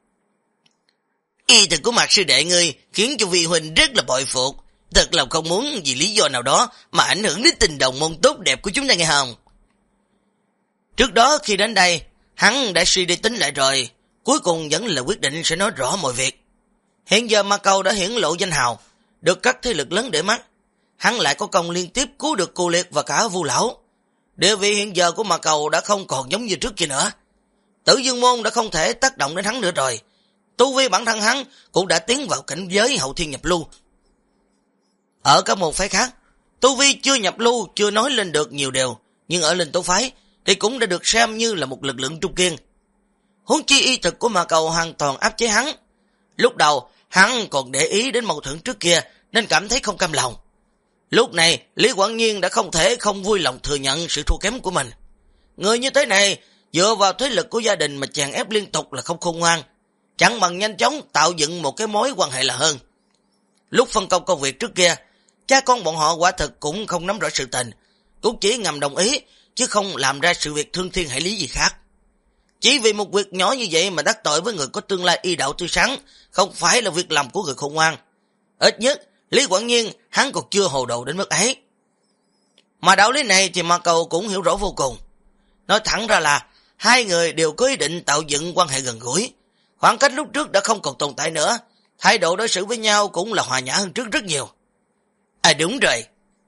Y thuật của Mạc sư đệ ngươi khiến cho Vi huynh rất là bội phục, thật lòng không muốn vì lý do nào đó mà ảnh hưởng đến tình đồng môn tốt đẹp của chúng ta nghe không? Trước đó khi đến đây, hắn đã suy đi tính lại rồi, cuối cùng vẫn là quyết định sẽ nói rõ mọi việc. Hiện giờ Ma Câu đã hiển lộ danh hào, được các thế lực lớn để mắt, hắn lại có công liên tiếp cứu được Cô Liệt và cả Vu lão. Địa vị hiện giờ của Ma Câu đã không còn giống như trước kia nữa. Tử Dương môn đã không thể tác động đến hắn nữa rồi. Tu vi bản thân hắn cũng đã tiến vào cảnh giới hậu thiên nhập lưu. Ở các môn phái khác, tu vi chưa nhập lưu chưa nói lên được nhiều điều, nhưng ở Linh Tố phái thì cũng đã được xem như là một lực lượng trung kiên. Huống chi y thực của Ma Cầu hoàn toàn áp chế hắn. Lúc đầu hắn còn để ý đến mâu thuẫn trước kia nên cảm thấy không cam lòng. Lúc này Lý Quẩn Nhiên đã không thể không vui lòng thừa nhận sự thua kém của mình. Người như thế này dựa vào thế lực của gia đình mà chèn ép liên tục là không khôn ngoan, chẳng bằng nhanh chóng tạo dựng một cái mối quan hệ là hơn. Lúc phân công công việc trước kia, cha con bọn họ quả thực cũng không nắm rõ sự tình, cũng chỉ ngầm đồng ý chứ không làm ra sự việc thương thiên hải lý gì khác. Chỉ vì một việc nhỏ như vậy mà đắc tội với người có tương lai y đạo tươi sáng, không phải là việc làm của người khôn ngoan. Ít nhất Lý Quẩn Nhiên hắn còn chưa hồ đồ đến mức ấy. Mà đạo lý này thì Ma Cầu cũng hiểu rõ vô cùng. Nói thẳng ra là hai người đều có ý định tạo dựng quan hệ gần gũi. Khoảng cách lúc trước đã không còn tồn tại nữa, thái độ đối xử với nhau cũng là hòa nhã hơn trước rất nhiều. Đúng rồi.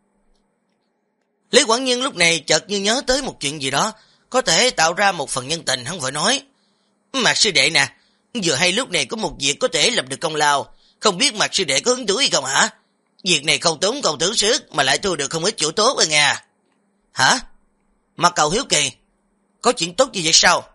Lý Quẩn Nhiên lúc này chợt như nhớ tới một chuyện gì đó, có thể tạo ra một phần nhân tình, hắn vội nói. Mạc sư đệ nè, vừa hay lúc này có một việc có thể lập được công lao, không biết Mạc sư đệ có hứng thú hay không hả? Việc này không tốn công tưởng sức mà lại thu được không ít chỗ tốt rồi nha. Hả? Mạc Cầu hiếu kỳ. Có chuyện tốt như vậy sao?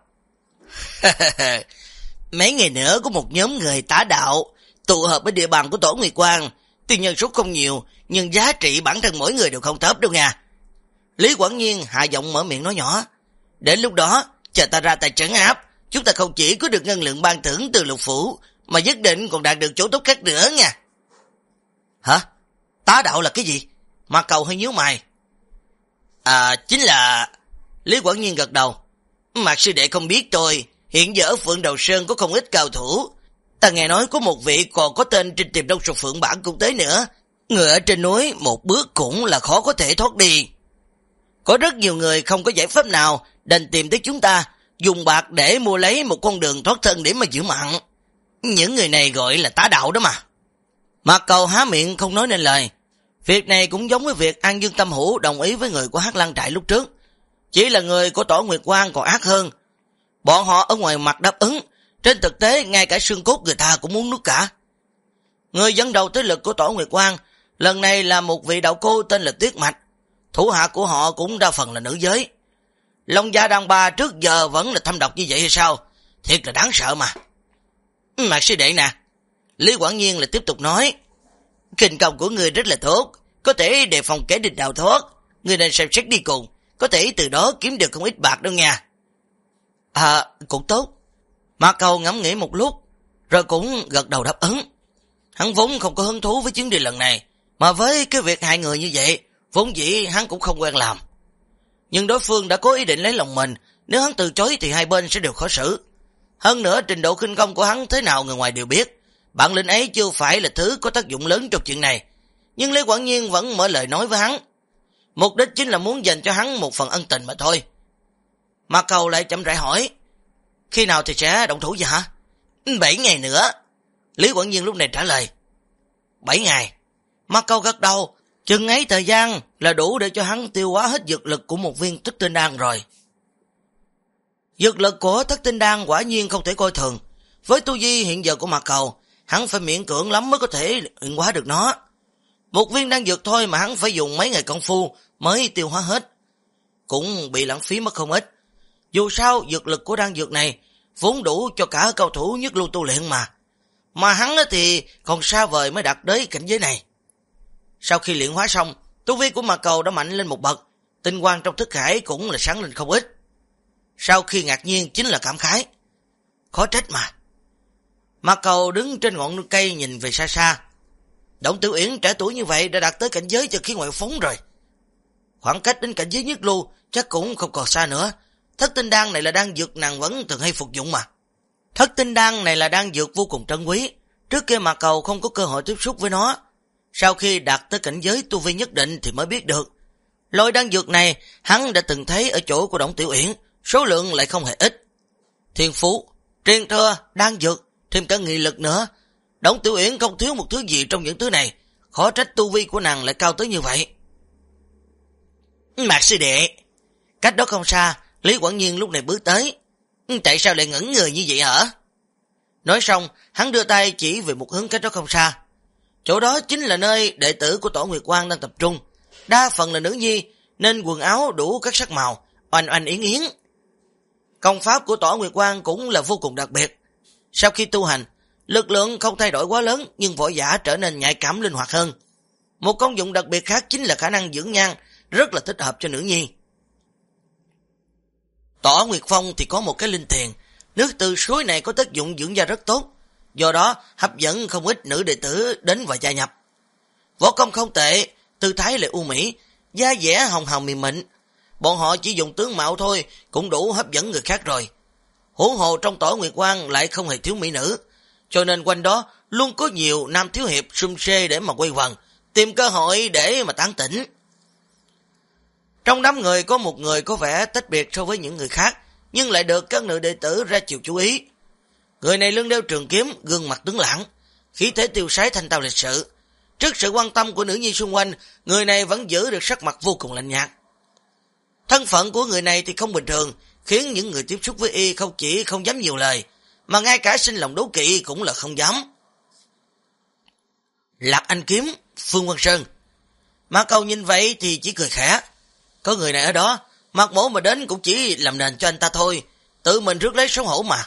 Mấy ngày nữa có một nhóm người tả đạo tụ hợp ở địa bàn của Tổ Nguyệt Quang, tuy nhân số không nhiều nhưng giá trị bản thân mỗi người đều không thấp đâu nha. Lý Quẩn Nhiên hạ giọng mở miệng nói nhỏ. Đến lúc đó chờ ta ra tay trấn áp, chúng ta không chỉ có được ngân lượng ban thưởng từ Lục phủ mà nhất định còn đạt được chỗ tốt khác nữa nha. Hả? Tá đạo là cái gì? Ma Cầu hơi nhíu mày. Chính là... Lý Quẩn Nhiên gật đầu. Mạc sư đệ không biết tôi, hiện giờ ở Phượng Đầu Sơn có không ít cao thủ. Ta nghe nói có một vị còn có tên trên Tiềm Đông Sục Phượng bản cũng tới nữa. Người ở trên núi một bước cũng là khó có thể thoát đi. Có rất nhiều người không có giải pháp nào đành tìm tới chúng ta, dùng bạc để mua lấy một con đường thoát thân để mà giữ mạng. Những người này gọi là tá đạo đó mà. Mạc Cầu há miệng không nói nên lời. Việc này cũng giống với việc An Dương Tâm Hữu đồng ý với người của Hắc Lăng Trại lúc trước. Chỉ là người của Tổ Nguyệt Quang còn ác hơn. Bọn họ ở ngoài mặt đáp ứng, trên thực tế ngay cả xương cốt người ta cũng muốn nuốt cả. Người dẫn đầu thế lực của Tổ Nguyệt Quang lần này là một vị đạo cô tên là Tuyết Mạch. Thủ hạ của họ cũng đa phần là nữ giới. Long gia đàn bà trước giờ vẫn là thâm độc như vậy hay sao? Thiệt là đáng sợ mà. Mạc sư đệ nè, Lý Quẩn Nhiên là tiếp tục nói. Kinh công của người rất là tốt, có thể đề phòng kẻ địch đào thoát. Người nên xem xét đi cùng, có thể từ đó kiếm được không ít bạc đâu nha. Cũng tốt. Mạc Cầu ngẫm nghĩ một lúc, rồi cũng gật đầu đáp ứng. Hắn vốn không có hứng thú với chuyến đi lần này, mà với cái việc hại người như vậy, vốn dĩ hắn cũng không quen làm. Nhưng đối phương đã có ý định lấy lòng mình, nếu hắn từ chối thì hai bên sẽ đều khó xử. Hơn nữa trình độ khinh công của hắn thế nào người ngoài đều biết, bản lĩnh ấy chưa phải là thứ có tác dụng lớn trong chuyện này. Nhưng Lý Quảng Nhiên vẫn mở lời nói với hắn. Mục đích chính là muốn dành cho hắn một phần ân tình mà thôi. Mạc Cầu lại chậm rãi hỏi, khi nào thì sẽ động thủ vậy hả? 7 ngày nữa. Lý Quảng Nhiên lúc này trả lời. 7 ngày. Mạc Cầu gật đầu, chừng ấy thời gian là đủ để cho hắn tiêu hóa hết dược lực của một viên Thất Tinh Đan rồi. Dược lực của Thất Tinh Đan quả nhiên không thể coi thường. Với tu vi hiện giờ của Mạc Cầu, hắn phải miễn cưỡng lắm mới có thể luyện hóa được nó. Một viên đan dược thôi mà hắn phải dùng mấy ngày công phu mới tiêu hóa hết, cũng bị lãng phí mất không ít. Dù sao dược lực của đan dược này vốn đủ cho cả cao thủ nhất lưu tu luyện mà hắn thì còn xa vời mới đạt tới cảnh giới này. Sau khi luyện hóa xong, tu vi của Mạc Cầu đã mạnh lên một bậc, tinh quang trong thức hải cũng là sáng lên không ít. Sau khi ngạc nhiên chính là cảm khái, khó trách mà. Mạc Cầu đứng trên ngọn cây nhìn về xa xa. Đổng Tiểu Uyển trẻ tuổi như vậy đã đạt tới cảnh giới cho khí ngoại phóng rồi. Khoảng cách đến cảnh giới nhất lưu chắc cũng không còn xa nữa. Thất Tinh Đan này là đan dược nàng vẫn thường hay phục dụng mà. Thất Tinh Đan này là đan dược vô cùng trân quý. Trước kia Mạc Cầu không có cơ hội tiếp xúc với nó. Sau khi đạt tới cảnh giới tu vi nhất định thì mới biết được. Loại đan dược này hắn đã từng thấy ở chỗ của Đổng Tiểu Uyển, số lượng lại không hề ít. Thiên phú, truyền thừa, đan dược, thêm cả nghị lực nữa. Đổng Tiểu Uyển không thiếu một thứ gì trong những thứ này, khó trách tu vi của nàng lại cao tới như vậy. Mạc sư đệ. Cách đó không xa, Lý Quảng Nhiên lúc này bước tới. Tại sao lại ngẩn người như vậy hả? Nói xong, hắn đưa tay chỉ về một hướng cách đó không xa. Chỗ đó chính là nơi đệ tử của Tổ Nguyệt Quang đang tập trung. Đa phần là nữ nhi, nên quần áo đủ các sắc màu, oanh oanh yến yến. Công pháp của Tổ Nguyệt Quang cũng là vô cùng đặc biệt. Sau khi tu hành, lực lượng không thay đổi quá lớn, nhưng võ giả trở nên nhạy cảm linh hoạt hơn. Một công dụng đặc biệt khác chính là khả năng dưỡng nhan, rất là thích hợp cho nữ nhi. Tổ Nguyệt Phong thì có một cái linh thiền, nước từ suối này có tác dụng dưỡng da rất tốt, do đó hấp dẫn không ít nữ đệ tử đến và gia nhập. Võ công không tệ, tư thái lại u mỹ, da dẻ hồng hào mềm mịn. Bọn họ chỉ dùng tướng mạo thôi cũng đủ hấp dẫn người khác rồi. Huống hồ trong Tổ Nguyệt Quang lại không hề thiếu mỹ nữ, cho nên quanh đó luôn có nhiều nam thiếu hiệp sum xê để mà quay quần, tìm cơ hội để mà tán tỉnh. Trong đám người có một người có vẻ tách biệt so với những người khác, nhưng lại được các nữ đệ tử ra chiều chú ý. Người này lưng đeo trường kiếm, gương mặt tướng lãng, khí thế tiêu sái thanh tao lịch sự. Trước sự quan tâm của nữ nhi xung quanh, người này vẫn giữ được sắc mặt vô cùng lạnh nhạt. Thân phận của người này thì không bình thường, khiến những người tiếp xúc với y không chỉ không dám nhiều lời, mà ngay cả sinh lòng đố kỵ cũng là không dám. Lạc Anh Kiếm, Phương Văn Sơn. Mạc Cầu nhìn vậy thì chỉ cười khẽ. Có người này ở đó, Mạc Mỗ mà đến cũng chỉ làm nền cho anh ta thôi, tự mình rước lấy xấu hổ mà.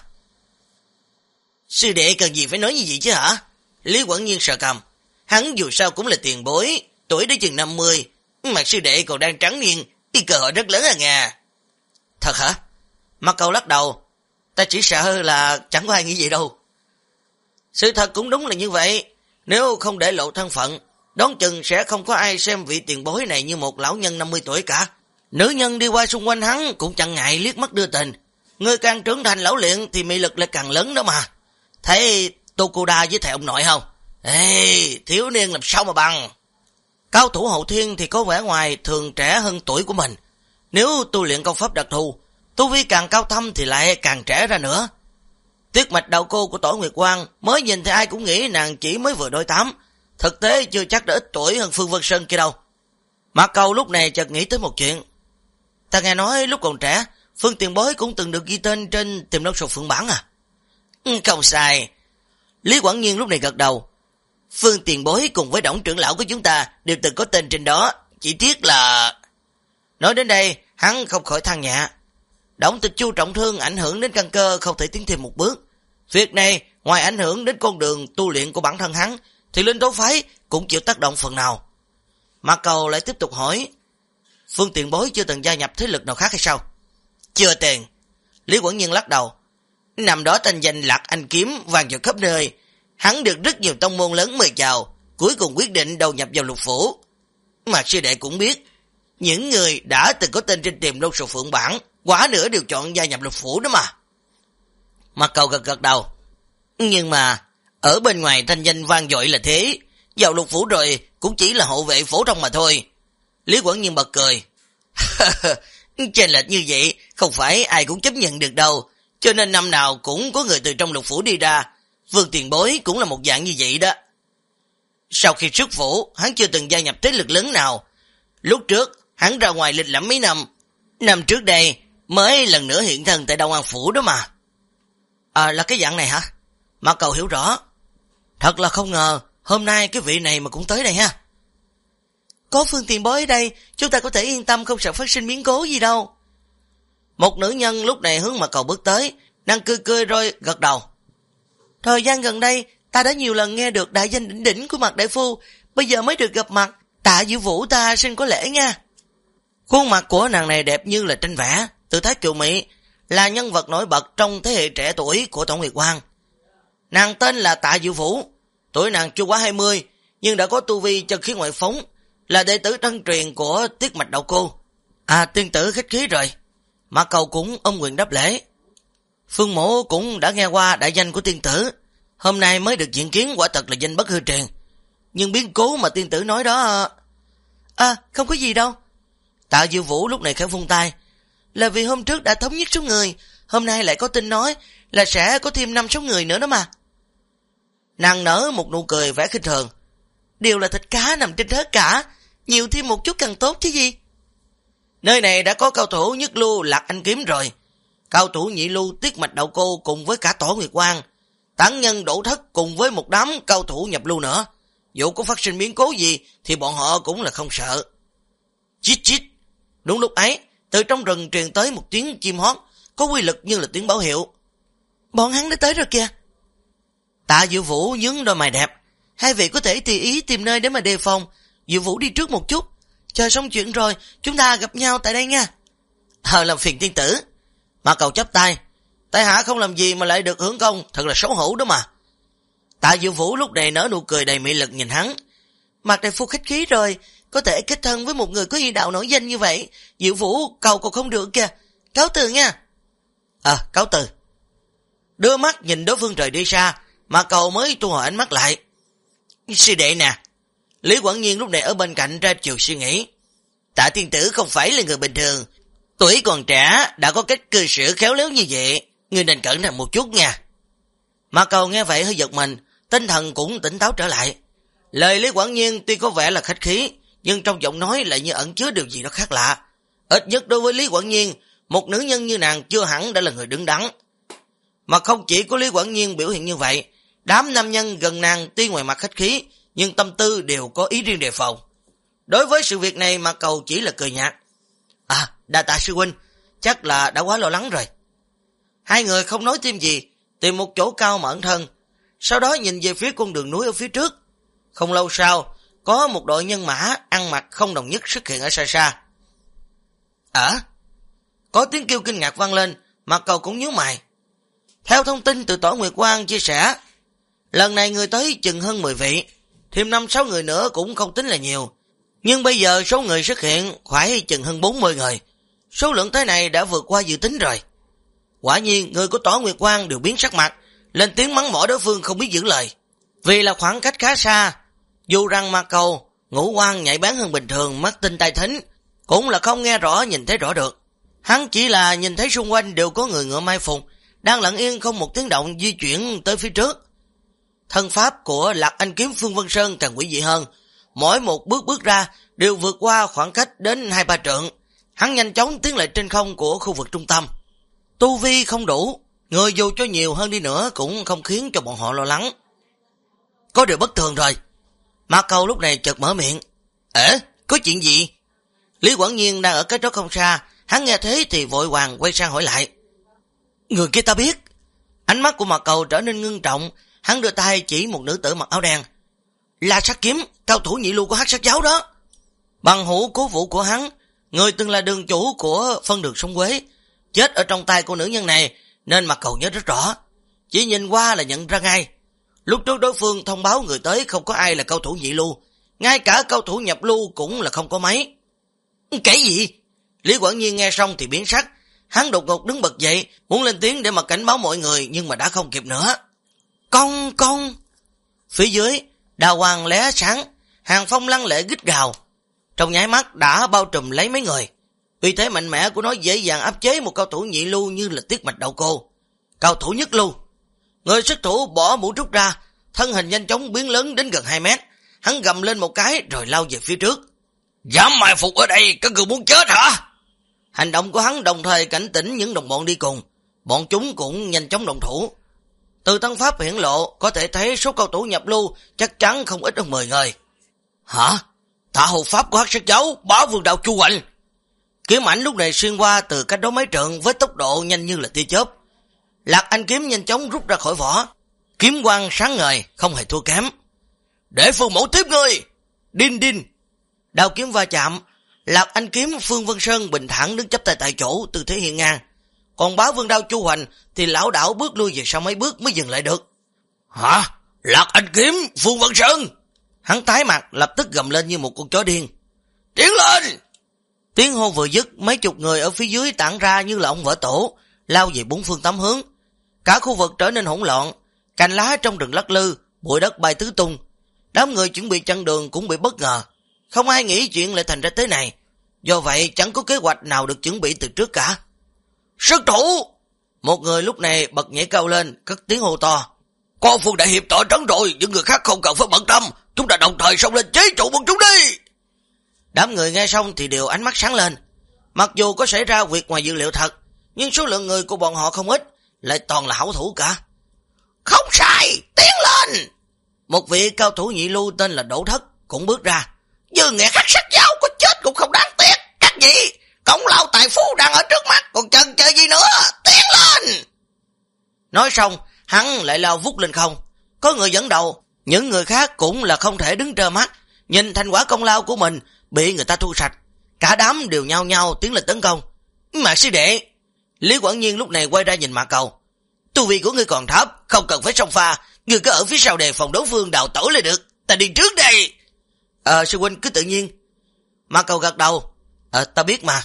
Sư đệ cần gì phải nói như vậy chứ hả? Lý Quảng Nhiên sờ cằm. Hắn dù sao cũng là tiền bối, tuổi đã chừng 50, Mạc sư đệ còn đang trắng niên, thì cơ hội rất lớn à nha. Thật hả? Mạc Cầu lắc đầu. Ta chỉ sợ là chẳng có ai nghĩ vậy đâu. Sự thật cũng đúng là như vậy. Nếu không để lộ thân phận, đoán chừng sẽ không có ai xem vị tiền bối này như một lão nhân 50 tuổi cả. Nữ nhân đi qua xung quanh hắn cũng chẳng ngại liếc mắt đưa tình. Người càng trưởng thành lão luyện thì mị lực lại càng lớn đó mà. Thấy Tokuda với thầy ông nội không? Ê, thiếu niên làm sao mà bằng. Cao thủ hậu thiên thì có vẻ ngoài thường trẻ hơn tuổi của mình. Nếu tu luyện công pháp đặc thù, tu vi càng cao thâm thì lại càng trẻ ra nữa. Tuyết Mạch đạo cô của Tổ Nguyệt Quang mới nhìn thì ai cũng nghĩ nàng chỉ mới vừa đôi 8, thực tế chưa chắc đã ít tuổi hơn Phương Vân Sơn kia đâu. Mạc Cầu lúc này chợt nghĩ tới một chuyện. Ta nghe nói lúc còn trẻ, Phương tiền bối cũng từng được ghi tên trên Tiềm Long Sổ Phượng Bản à? Không sai. Lý Quảng Nhiên lúc này gật đầu. Phương tiền bối cùng với Đổng trưởng lão của chúng ta đều từng có tên trên đó, chỉ tiếc là... Nói đến đây, hắn không khỏi than nhẹ. Đổng Tịch Chu trọng thương ảnh hưởng đến căn cơ không thể tiến thêm một bước. Việc này, ngoài ảnh hưởng đến con đường tu luyện của bản thân hắn, thì Linh Tố Phái cũng chịu tác động phần nào. Mạc Cầu lại tiếp tục hỏi, Phương tiền bối chưa từng gia nhập thế lực nào khác hay sao? Chưa từng. Lý Quảng Nhiên lắc đầu. Năm đó thanh danh Lạc Anh Kiếm vang dội khắp nơi, hắn được rất nhiều tông môn lớn mời chào, cuối cùng quyết định đầu nhập vào Lục Phủ. Mạc sư đệ cũng biết, những người đã từng có tên trên Tiềm Long Sổ Phượng Bản, quả nữa đều chọn gia nhập Lục Phủ đó mà. Mạc Cầu gật đầu. Nhưng mà, ở bên ngoài thanh danh vang dội là thế, vào Lục Phủ rồi, cũng chỉ là hộ vệ phổ thông mà thôi. Lý Quảng Nhiên bật cười. Chênh lệch như vậy, không phải ai cũng chấp nhận được đâu, cho nên năm nào cũng có người từ trong lục phủ đi ra. Vương tiền bối cũng là một dạng như vậy đó. Sau khi xuất phủ, hắn chưa từng gia nhập thế lực lớn nào. Lúc trước, hắn ra ngoài lịch lãm mấy năm. Năm trước đây, mới lần nữa hiện thân tại Đông An Phủ đó mà. Là cái dạng này hả? Mạc Cầu hiểu rõ. Thật là không ngờ, hôm nay cái vị này mà cũng tới đây ha. Có Phương tiền bối ở đây, chúng ta có thể yên tâm không sợ phát sinh biến cố gì đâu. Một nữ nhân lúc này hướng Mạc Cầu bước tới, nàng cười rồi gật đầu. Thời gian gần đây, ta đã nhiều lần nghe được đại danh đỉnh đỉnh của Mạc đại phu, bây giờ mới được gặp mặt, Tạ Diệu Vũ ta xin có lễ nha. Khuôn mặt của nàng này đẹp như là tranh vẽ, tư thái kiều mỹ, là nhân vật nổi bật trong thế hệ trẻ tuổi của Tổng Nguyệt Quang. Nàng tên là Tạ Diệu Vũ, tuổi nàng chưa quá 20, nhưng đã có tu vi chân khí ngoại phóng, là đệ tử thân truyền của Tiết Mạch Đạo Cô. Tiên tử khách khí rồi. Mạc Cầu cũng ôm quyền đáp lễ. Phương Mộ cũng đã nghe qua đại danh của tiên tử, hôm nay mới được diện kiến, quả thật là danh bất hư truyền. Nhưng biến cố mà tiên tử nói đó... không có gì đâu. Tạ Diệu Vũ lúc này khẽ vung tay. Là vì hôm trước đã thống nhất số người, hôm nay lại có tin nói là sẽ có thêm 5-6 người nữa đó mà. Nàng nở một nụ cười vẻ khinh thường. Đều là thịt cá nằm trên hết cả, nhiều thêm một chút càng tốt chứ gì. Nơi này đã có cao thủ nhất lưu Lạc Anh Kiếm rồi, cao thủ nhị lưu Tiết Mạch Đạo Cô cùng với cả Tổ Nguyệt Quang, tán nhân Đỗ Thất cùng với một đám cao thủ nhập lưu nữa. Dù có phát sinh biến cố gì thì bọn họ cũng là không sợ. Chít chít. Đúng lúc ấy, từ trong rừng truyền tới một tiếng chim hót, có quy lực như là tiếng báo hiệu. Bọn hắn đã tới rồi kìa. Tạ Diệu Vũ nhướng đôi mày đẹp. Hai vị có thể tùy ý tìm nơi để mà đề phòng. Diệu Vũ đi trước một chút, chờ xong chuyện rồi chúng ta gặp nhau tại đây nha. Làm phiền tiên tử. Mạc Cầu chắp tay. Tại hạ không làm gì mà lại được hưởng công, thật là xấu hổ đó mà. Tạ Diệu Vũ lúc này nở nụ cười đầy mị lực nhìn hắn. Mạc đại phu khách khí rồi, có thể kết thân với một người có y đạo nổi danh như vậy, Diệu Vũ cầu còn không được kìa. Cáo từ nha. Cáo từ. Đưa mắt nhìn đối phương trời đi xa, Mạc Cầu mới thu hồi ánh mắt lại. Sư đệ nè. Lý Quảng Nhiên lúc này ở bên cạnh ra chiều suy nghĩ. Tạ tiên tử không phải là người bình thường, tuổi còn trẻ đã có cách cư xử khéo léo như vậy, ngươi nên cẩn thận một chút nha. Mạc Cầu nghe vậy hơi giật mình, tinh thần cũng tỉnh táo trở lại. Lời Lý Quảng Nhiên tuy có vẻ là khách khí, nhưng trong giọng nói lại như ẩn chứa điều gì đó khác lạ. Ít nhất đối với Lý Quảng Nhiên, một nữ nhân như nàng chưa hẳn đã là người đứng đắn. Mà không chỉ có Lý Quảng Nhiên biểu hiện như vậy, đám nam nhân gần nàng tuy ngoài mặt khách khí, nhưng tâm tư đều có ý riêng đề phòng. Đối với sự việc này Mạc Cầu chỉ là cười nhạt. Đa tạ sư huynh, chắc là đã quá lo lắng rồi. Hai người không nói thêm gì, tìm một chỗ cao mà ẩn thân, sau đó nhìn về phía con đường núi ở phía trước. Không lâu sau, có một đội nhân mã ăn mặc không đồng nhất xuất hiện ở xa xa. Có tiếng kêu kinh ngạc vang lên, Mạc Cầu cũng nhíu mày. Theo thông tin từ Tổ Nguyệt Quang chia sẻ, lần này người tới chừng hơn 10 vị, thêm 5-6 người nữa cũng không tính là nhiều. Nhưng bây giờ số người xuất hiện khoảng chừng hơn 40 người. Số lượng thế này đã vượt qua dự tính rồi. Quả nhiên người của Tổ Nguyệt Quang đều biến sắc mặt, lên tiếng mắng mỏ đối phương không biết giữ lời. Vì là khoảng cách khá xa, dù rằng Mạc Cầu ngũ quan nhạy bén hơn bình thường, mắt tinh tai thính, cũng là không nghe rõ nhìn thấy rõ được. Hắn chỉ là nhìn thấy xung quanh đều có người ngựa mai phục, đang lặng yên không một tiếng động di chuyển tới phía trước. Thân pháp của Lạc Anh Kiếm Phương Vân Sơn càng quỷ dị hơn, mỗi một bước ra đều vượt qua khoảng cách đến 2-3 trượng. Hắn nhanh chóng tiến lại trên không của khu vực trung tâm. Tu vi không đủ, người dù cho nhiều hơn đi nữa cũng không khiến cho bọn họ lo lắng. Có điều bất thường rồi. Mạc Cầu lúc này chợt mở miệng. Có chuyện gì? Lý Quảng Nhiên đang ở cách đó không xa, hắn nghe thế thì vội vàng quay sang hỏi lại. Người kia ta biết. Ánh mắt của Mạc Cầu trở nên ngưng trọng, hắn đưa tay chỉ một nữ tử mặc áo đen. Là Sát Kiếm, cao thủ nhị lưu của Hắc Sát Giáo đó. Bằng hữu cố vũ của hắn, người từng là đường chủ của phân đường Sông Quế, chết ở trong tay của nữ nhân này, nên Mạc Cầu nhớ rất rõ. Chỉ nhìn qua là nhận ra ngay. Lúc trước đối phương thông báo người tới không có ai là cao thủ nhị lưu, ngay cả cao thủ nhập lưu cũng là không có mấy. Cái gì? Lý Quảng Nhiên nghe xong thì biến sắc, hắn đột ngột đứng bật dậy, muốn lên tiếng để mà cảnh báo mọi người, nhưng mà đã không kịp nữa. Con! Phía dưới, đào quang lóe sáng, hàng phong lăng lệ gít gào, trong nháy mắt đã bao trùm lấy mấy người. Uy thế mạnh mẽ của nó dễ dàng áp chế một cao thủ nhị lưu như là Tiết Mạch Đậu Cô. Cao thủ nhất lưu, người xuất thủ bỏ mũ trúc ra, thân hình nhanh chóng biến lớn đến gần 2 mét. Hắn gầm lên một cái rồi lao về phía trước. Dám mai phục ở đây, các người muốn chết hả? Hành động của hắn đồng thời cảnh tỉnh những đồng bọn đi cùng. Bọn chúng cũng nhanh chóng động thủ. Từ thân pháp hiển lộ có thể thấy số cao thủ nhập lưu chắc chắn không ít hơn 10 người. Hả? Tạ hộ pháp của Hắc Sát Giáo, Bá Vương Đạo Chu Hoành. Kiếm ảnh lúc này xuyên qua từ cách đó mấy trượng với tốc độ nhanh như là tia chớp. Lạc Anh kiếm nhanh chóng rút ra khỏi vỏ. Kiếm quang sáng ngời, không hề thua kém. Để Phương Mẫu tiếp ngươi. Đinh đinh. Đao kiếm va chạm. Lạc Anh kiếm Phương Vân Sơn bình thản đứng chắp tay tại chỗ, tư thế hiên ngang. Còn Bá Vương Đao Chu Hoành thì lão đảo bước lui về sau mấy bước mới dừng lại được. Hả? Lạc Anh kiếm Phương Vân Sơn. Hắn tái mặt lập tức gầm lên như một con chó điên. Tiến lên! Tiếng hô vừa dứt, mấy chục người ở phía dưới tản ra như là ông vỡ tổ, lao về 4 phương 8 hướng. Cả khu vực trở nên hỗn loạn, cành lá trong rừng lắc lư, bụi đất bay tứ tung. Đám người chuẩn bị chặn đường cũng bị bất ngờ, không ai nghĩ chuyện lại thành ra thế này. Do vậy chẳng có kế hoạch nào được chuẩn bị từ trước cả. Xuất thủ! Một người lúc này bật nhảy cao lên, cất tiếng hô to. Con Phương Đại Hiệp tỏ trấn rồi, những người khác không cần phải bận tâm, chúng ta đồng thời xông lên chế trụ bọn chúng đi. Đám người nghe xong thì đều ánh mắt sáng lên. Mặc dù có xảy ra việc ngoài dự liệu thật, nhưng số lượng người của bọn họ không ít, lại toàn là hảo thủ cả. Không sai, tiến lên! Một vị cao thủ nhị lưu tên là Đỗ Thất cũng bước ra. Dương Nghiệt Hắc Sát Giáo có chết cũng không đáng tiếc. Các vị, công lao tài phú đang ở trước mắt, còn chần chờ gì nữa, tiến lên! Nói xong, hắn lại lao vút lên không. Có người dẫn đầu, những người khác cũng là không thể đứng trơ mắt, nhìn thành quả công lao của mình bị người ta thu sạch. Cả đám đều nhao nhao tiến lên tấn công. Mạc sư đệ! Lý Quảng Nhiên lúc này quay ra nhìn Mạc Cầu. Tu vi của ngươi còn thấp, không cần phải xông pha, ngươi cứ ở phía sau đề phòng đối phương đào tẩu là được, ta đi trước đây. Sư huynh cứ tự nhiên. Mạc Cầu gật đầu. Ta biết mà.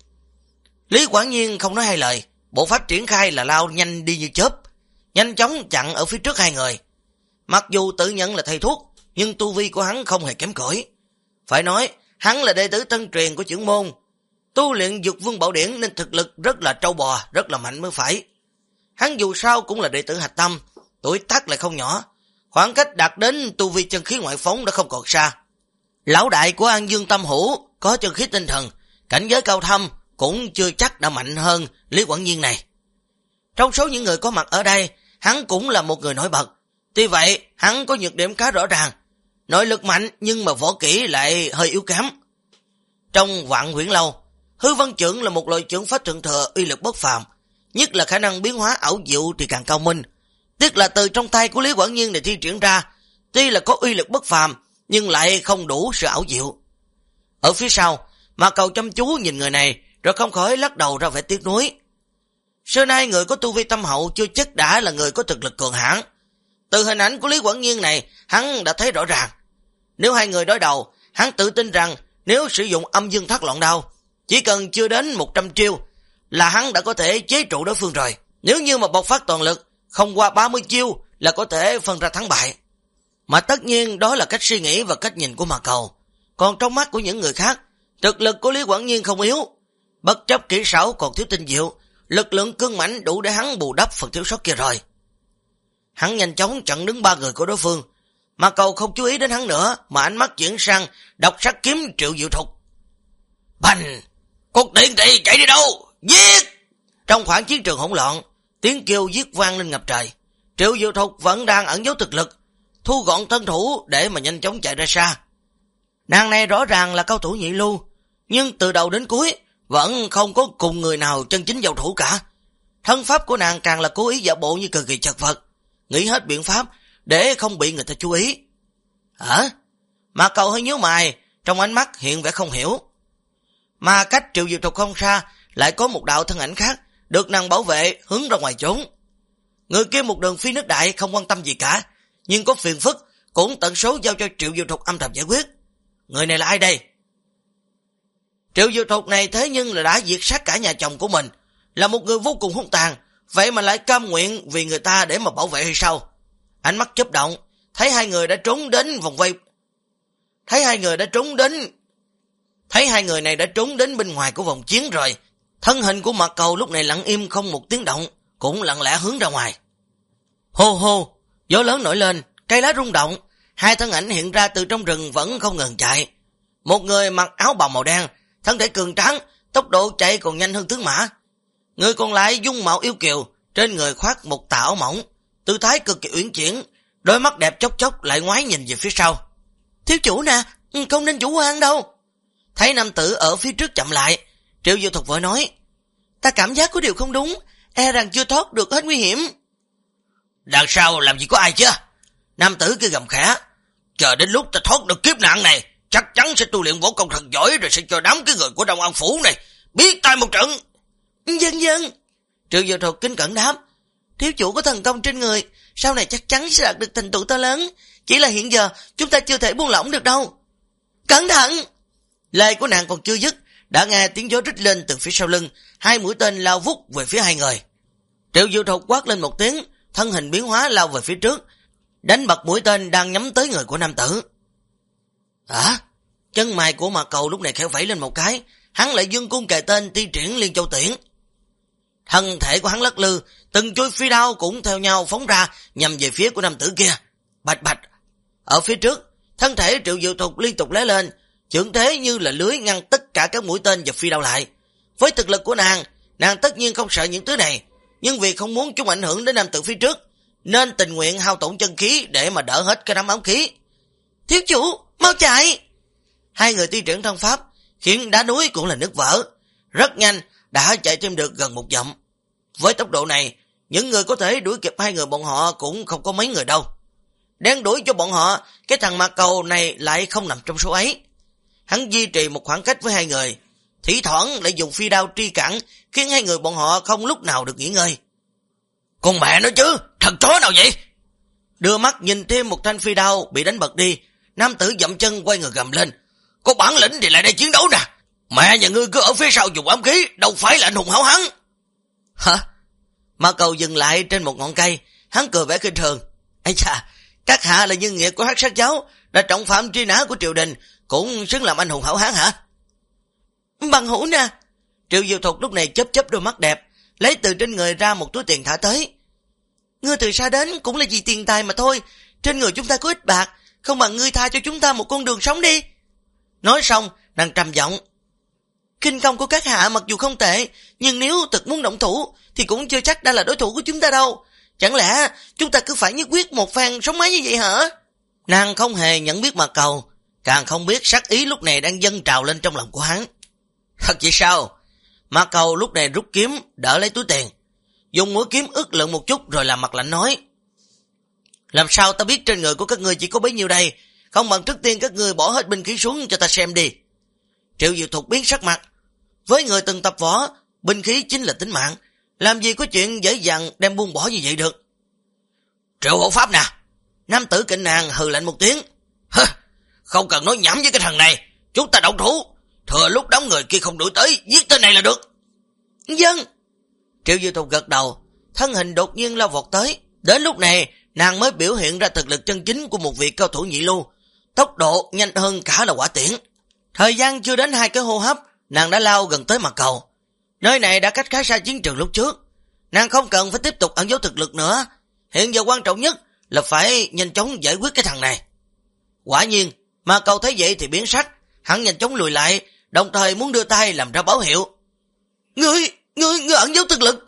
Lý Quảng Nhiên không nói hai lời, bộ pháp triển khai là lao nhanh đi như chớp, nhanh chóng chặn ở phía trước hai người. Mặc dù tự nhận là thầy thuốc, nhưng tu vi của hắn không hề kém cỏi. Phải nói, hắn là đệ tử tân truyền của chưởng môn, tu luyện Dược Vương Bảo Điển nên thực lực rất là trâu bò, rất là mạnh mới phải. Hắn dù sao cũng là đệ tử hạch tâm, tuổi tác lại không nhỏ, khoảng cách đạt đến tu vi chân khí ngoại phóng đã không còn xa. Lão đại của An Dương Tâm Hữu có chân khí tinh thần, cảnh giới cao thâm cũng chưa chắc đã mạnh hơn Lý Quảng Nhiên này. Trong số những người có mặt ở đây, hắn cũng là một người nổi bật. Tuy vậy, hắn có nhược điểm khá rõ ràng. Nội lực mạnh nhưng mà võ kỹ lại hơi yếu kém. Trong Vạn Huyễn Lâu, Hư Văn Chưởng là một loại chưởng pháp thượng thừa uy lực bất phàm, nhất là khả năng biến hóa ảo diệu thì càng cao minh. Tiếc là từ trong tay của Lý Quảng Nhiên này thi triển ra, tuy là có uy lực bất phàm, nhưng lại không đủ sự ảo diệu. Ở phía sau, Mạc Cầu chăm chú nhìn người này, rồi không khỏi lắc đầu ra vẻ tiếc nuối. Xưa nay người có tu vi tâm hậu chưa chắc đã là người có thực lực cường hãn. Từ hình ảnh của Lý Quảng Nhiên này, hắn đã thấy rõ ràng. Nếu hai người đối đầu, hắn tự tin rằng nếu sử dụng Âm Dương Thất Loạn Đao, chỉ cần chưa đến 100 chiêu là hắn đã có thể chế trụ đối phương rồi. Nếu như mà bộc phát toàn lực, không qua 30 chiêu là có thể phân ra thắng bại. Mà tất nhiên đó là cách suy nghĩ và cách nhìn của Mạc Cầu. Còn trong mắt của những người khác, thực lực của Lý Quảng Nhiên không yếu. Bất chấp kỹ xảo còn thiếu tinh diệu, lực lượng cương mãnh đủ để hắn bù đắp phần thiếu sót kia rồi. Hắn nhanh chóng chặn đứng 3 người của đối phương. Mạc Cầu không chú ý đến hắn nữa, mà ánh mắt chuyển sang độc sắc kiếm Triệu Diệu Thục. Bành! Cốt tiện tỳ chạy đi đâu? Giết! Trong khoảng chiến trường hỗn loạn, tiếng kêu giết vang lên ngập trời. Triệu Diệu Thục vẫn đang ẩn giấu thực lực, thu gọn thân thủ để mà nhanh chóng chạy ra xa. Nàng này rõ ràng là cao thủ nhị lưu, nhưng từ đầu đến cuối vẫn không có cùng người nào chân chính giao thủ cả. Thân pháp của nàng càng là cố ý giả bộ như cực kỳ chật vật, nghĩ hết biện pháp để không bị người ta chú ý. Hả? Mạc Cầu hơi nhíu mày, trong ánh mắt hiện vẻ không hiểu. Mà cách Triệu Diệu Thục không xa, lại có một đạo thân ảnh khác, được nàng bảo vệ hướng ra ngoài trốn. Người kia một đường phi nước đại không quan tâm gì cả, nhưng có phiền phức cũng tận số giao cho Triệu Diệu Thục âm thầm giải quyết. Người này là ai đây? Triệu Diệu Thục này thế nhưng là đã diệt sát cả nhà chồng của mình, là một người vô cùng hung tàn, vậy mà lại cam nguyện vì người ta để mà bảo vệ hay sao? Ánh mắt chớp động, thấy hai người đã trốn đến vòng vây. Thấy hai người này đã trốn đến bên ngoài của vòng chiến rồi. Thân hình của Mạc Cầu lúc này lặng im không một tiếng động, cũng lặng lẽ hướng ra ngoài. Hô hô, gió lớn nổi lên, cây lá rung động, hai thân ảnh hiện ra từ trong rừng vẫn không ngừng chạy. Một người mặc áo bào màu đen, thân thể cường tráng, tốc độ chạy còn nhanh hơn tướng mã. Người còn lại dung mạo yêu kiều, trên người khoác một tà áo mỏng, tư thái cực kỳ uyển chuyển, đôi mắt đẹp chốc chốc lại ngoái nhìn về phía sau. Thiếu chủ nè, không nên chủ quan đâu. Thấy nam tử ở phía trước chậm lại, Triệu Diệu Thục vội nói, ta cảm giác có điều không đúng, e rằng chưa thoát được hết nguy hiểm. Đằng sau làm gì có ai chứ? Nam tử kia gầm khẽ, chờ đến lúc ta thoát được kiếp nạn này, chắc chắn sẽ tu luyện võ công thật giỏi, rồi sẽ cho đám cái người của Đông An Phủ này biết tay một trận. Dân. Triệu Diệu Thục kính cẩn đáp, thiếu chủ có thần công trên người, sau này chắc chắn sẽ đạt được thành tựu to lớn, chỉ là hiện giờ chúng ta chưa thể buông lỏng được đâu. Cẩn thận! Lời của nàng còn chưa dứt, đã nghe tiếng gió rít lên từ phía sau lưng, hai mũi tên lao vút về phía hai người. Triệu Diệu Thục quát lên một tiếng, thân hình biến hóa lao về phía trước, đánh bật mũi tên đang nhắm tới người của nam tử. Chân mày của Mạc Cầu lúc này khẽ vẫy lên một cái, hắn lại dương cung kề tên thi triển Liên Châu Tiễn. Thân thể của hắn lắc lư, từng chuôi phi đao cũng theo nhau phóng ra nhằm về phía của nam tử kia. Bạch bạch. Ở phía trước, thân thể Triệu Diệu Thục liên tục lóe lên, chưởng thế như là lưới ngăn tất cả các mũi tên và phi đao lại. Với thực lực của nàng tất nhiên không sợ những thứ này, nhưng vì không muốn chúng ảnh hưởng đến nam tử phía trước, nên tình nguyện hao tổn chân khí để mà đỡ hết cái đám ám khí. Thiếu chủ, mau chạy! Hai người thi triển thân pháp, khiến đá núi cũng là nứt vỡ. Rất nhanh, đã chạy thêm được gần một dặm. Với tốc độ này, những người có thể đuổi kịp hai người bọn họ cũng không có mấy người đâu. Đang đuổi cho bọn họ, cái thằng Mạc Cầu này lại không nằm trong số ấy. Hắn duy trì một khoảng cách với hai người, thỉnh thoảng lại dùng phi đao truy cản, khiến hai người bọn họ không lúc nào được nghỉ ngơi. Con mẹ nó chứ, thằng chó nào vậy? Đưa mắt nhìn thêm một thanh phi đao bị đánh bật đi, nam tử dậm chân quay người gầm lên. Có bản lĩnh thì lại đây chiến đấu nè. Mẹ nhà ngươi cứ ở phía sau dùng ám khí, đâu phải là anh hùng hảo hán. Hả? Mạc Cầu dừng lại trên một ngọn cây, hắn cười vẻ khinh thường. Ây chà, các hạ là nhân nghĩa của Hắc Sát Giáo, đã trọng phạm truy nã của triều đình, cũng xứng làm anh hùng hảo hán hả? Bằng hữu nè. Triệu Diệu Thục lúc này chớp đôi mắt đẹp, lấy từ trên người ra một túi tiền thả tới. Ngươi từ xa đến cũng là vì tiền tài mà thôi, trên người chúng ta có ít bạc, không bằng ngươi tha cho chúng ta một con đường sống đi. Nói xong, nàng trầm giọng, kinh công của các hạ mặc dù không tệ, nhưng nếu thực muốn động thủ thì cũng chưa chắc đã là đối thủ của chúng ta đâu. Chẳng lẽ chúng ta cứ phải nhất quyết một phen sống mái như vậy hả? Nàng không hề nhận biết Mạc Cầu, càng không biết sát ý lúc này đang dâng trào lên trong lòng của hắn. Thật vậy sao? Mạc Cầu lúc này rút kiếm đỡ lấy túi tiền, dùng mũi kiếm ước lượng một chút rồi làm mặt lạnh nói, làm sao ta biết trên người của các ngươi chỉ có bấy nhiêu đây, không bằng trước tiên các ngươi bỏ hết binh khí xuống cho ta xem đi. Triệu Diệu Thục biến sắc mặt, với người từng tập võ, binh khí chính là tính mạng, làm gì có chuyện dễ dàng đem buông bỏ như vậy được. Triệu hộ pháp nè. Nam tử cạnh nàng hừ lạnh một tiếng. Không cần nói nhảm với cái thằng này, chúng ta động thủ, thừa lúc đám người kia không đuổi tới, giết tên này là được. Dân. Triệu Diệu Thục gật đầu, thân hình đột nhiên lao vọt tới. Đến lúc này, nàng mới biểu hiện ra thực lực chân chính của một vị cao thủ nhị lưu, tốc độ nhanh hơn cả là hỏa tiễn. Thời gian chưa đến 2 cái hô hấp, nàng đã lao gần tới Mạc Cầu. Nơi này đã cách khá xa chiến trường lúc trước, nàng không cần phải tiếp tục ẩn giấu thực lực nữa. Hiện giờ quan trọng nhất là phải nhanh chóng giải quyết cái thằng này. Quả nhiên, Mạc Cầu thấy vậy thì biến sắc, hắn nhanh chóng lùi lại, đồng thời muốn đưa tay làm ra báo hiệu. Ngươi ẩn giấu thực lực.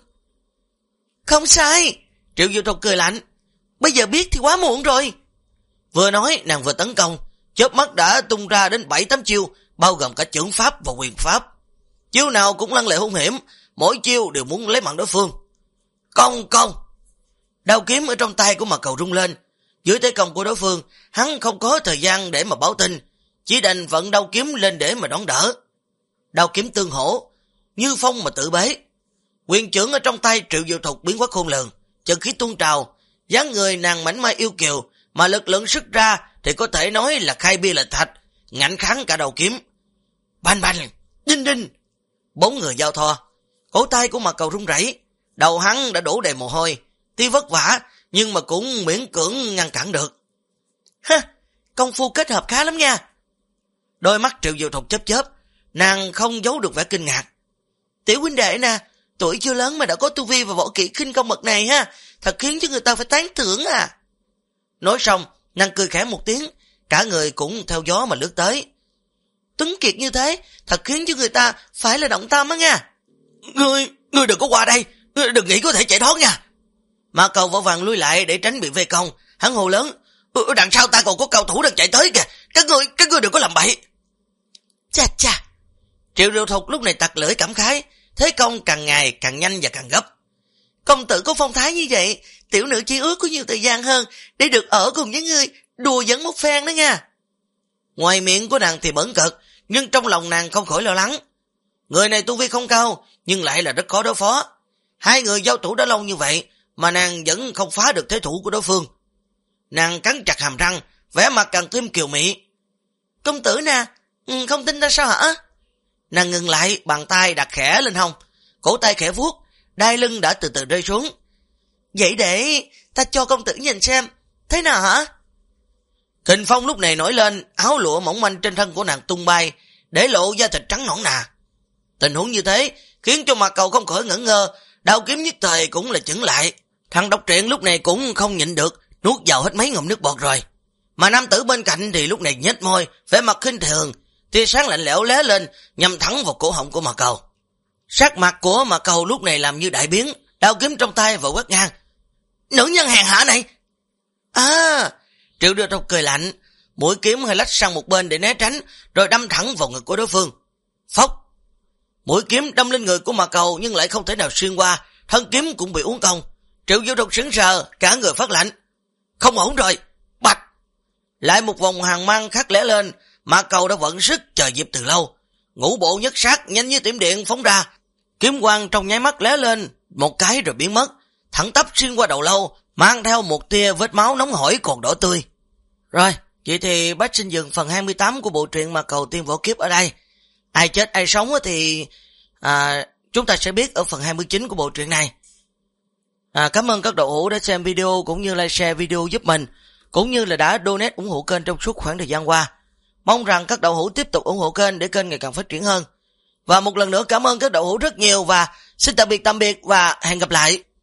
Không sai. Triệu Diệu Thục cười lạnh, bây giờ biết thì quá muộn rồi. Vừa nói nàng vừa tấn công, chớp mắt đã tung ra đến 7-8 chiêu, bao gồm cả chưởng pháp và quyền pháp. Chiêu nào cũng lăng lệ hung hiểm, mỗi chiêu đều muốn lấy mạng đối phương. Công. Đao kiếm ở trong tay của Mạc Cầu rung lên, dưới thế công của đối phương, hắn không có thời gian để mà báo tin, chỉ đành vận đao kiếm lên để mà đón đỡ. Đao kiếm tương hỗ, như phong mà tự bế. Quyền chưởng ở trong tay Triệu Diệu Thục biến hóa khôn lường, chân khí tuôn trào, dáng người nàng mảnh mai yêu kiều, mà lực lượng sức ra thì có thể nói là khai bia lệch thạch, ngạnh kháng cả đầu kiếm. Bành, đinh. 4 người giao thoa, cổ tay của Mạc Cầu run rẩy, đầu hắn đã đổ đầy mồ hôi, tuy vất vả nhưng mà cũng miễn cưỡng ngăn cản được. Công phu kết hợp khá lắm nha. Đôi mắt Triệu Diệu Thục chớp chớp, nàng không giấu được vẻ kinh ngạc. Tiểu huynh đệ nè, tuổi chưa lớn mà đã có tu vi và võ kỹ khinh công bậc này ha, thật khiến cho người ta phải tán thưởng à. Nói xong, nàng cười khẽ một tiếng, cả người cũng theo gió mà lướt tới. Tuấn kiệt như thế, thật khiến cho người ta phải là động tâm á nha. Ngươi đừng có qua đây, đừng nghĩ có thể chạy thoát nha. Mã Cầu vội vàng lui lại để tránh bị vây công, hắn hô lớn, đằng sau ta còn có cao thủ đang chạy tới kìa, các ngươi đừng có làm bậy. Chà chà, Triệu Diệu Thục lúc này tặc lưỡi cảm khái, thế công càng ngày càng nhanh và càng gấp. Công tử có phong thái như vậy, tiểu nữ chỉ ước có nhiều thời gian hơn để được ở cùng với ngươi, đùa dẫn một phen đó nha. Ngoài miệng của nàng thì bẩn cợt, nhưng trong lòng nàng không khỏi lo lắng. Người này tu vi không cao, nhưng lại là rất khó đối phó. Hai người giao thủ đã lâu như vậy, mà nàng vẫn không phá được thế thủ của đối phương. Nàng cắn chặt hàm răng, vẻ mặt càng thêm kiều mị. Công tử nè, không tin ta sao hả? Nàng ngừng lại, bàn tay đặt khẽ lên hông, cổ tay khẽ vuốt, đai lưng đã từ từ rơi xuống. Vậy để ta cho công tử nhìn xem, thế nào hả? Kình phong lúc này nổi lên, áo lụa mỏng manh trên thân của nàng tung bay, để lộ da thịt trắng nõn nà. Tình huống như thế khiến cho Mạc Cầu không khỏi ngẩn ngơ, đao kiếm nhất thời cũng là chững lại. Thằng độc truyện lúc này cũng không nhịn được, nuốt vào hết mấy ngụm nước bọt rồi. Mà nam tử bên cạnh thì lúc này nhếch môi, vẻ mặt khinh thường, tia sáng lạnh lẽo lóe lên, nhằm thẳng vào cổ họng của Mạc Cầu. Sắc mặt của Mạc Cầu lúc này làm như đại biến, đao kiếm trong tay và quét ngang. Nữ nhân hèn hạ này! À! Triệu Diệu Thục cười lạnh, mũi kiếm hơi lách sang một bên để né tránh, rồi đâm thẳng vào ngực của đối phương. Phốc! Mũi kiếm đâm lên người của Mạc Cầu nhưng lại không thể nào xuyên qua, thân kiếm cũng bị uốn cong. Triệu Diệu Thục sững sờ, cả người phát lạnh. Không ổn rồi! Bạch! Lại một vòng hàng mang khắc lẻ lên, Mạc Cầu đã vận sức chờ dịp từ lâu. Ngũ bộ nhất sát nhanh như tiệm điện phóng ra, kiếm quang trong nháy mắt lóe lên một cái rồi biến mất, thẳng tắp xuyên qua đầu lâu, mang theo một tia vết máu nóng hổi còn đỏ tươi. Rồi, vậy thì Bách Sinh Dừng phần 28 của bộ truyện Mạc Cầu Tiên Võ Kiếp ở đây. Ai chết ai sống thì chúng ta sẽ biết ở phần 29 của bộ truyện này. Cảm ơn các đạo hữu đã xem video cũng như like share video giúp mình, cũng như là đã donate ủng hộ kênh trong suốt khoảng thời gian qua. Mong rằng các đạo hữu tiếp tục ủng hộ kênh để kênh ngày càng phát triển hơn. Và một lần nữa cảm ơn các đạo hữu rất nhiều và xin tạm biệt và hẹn gặp lại.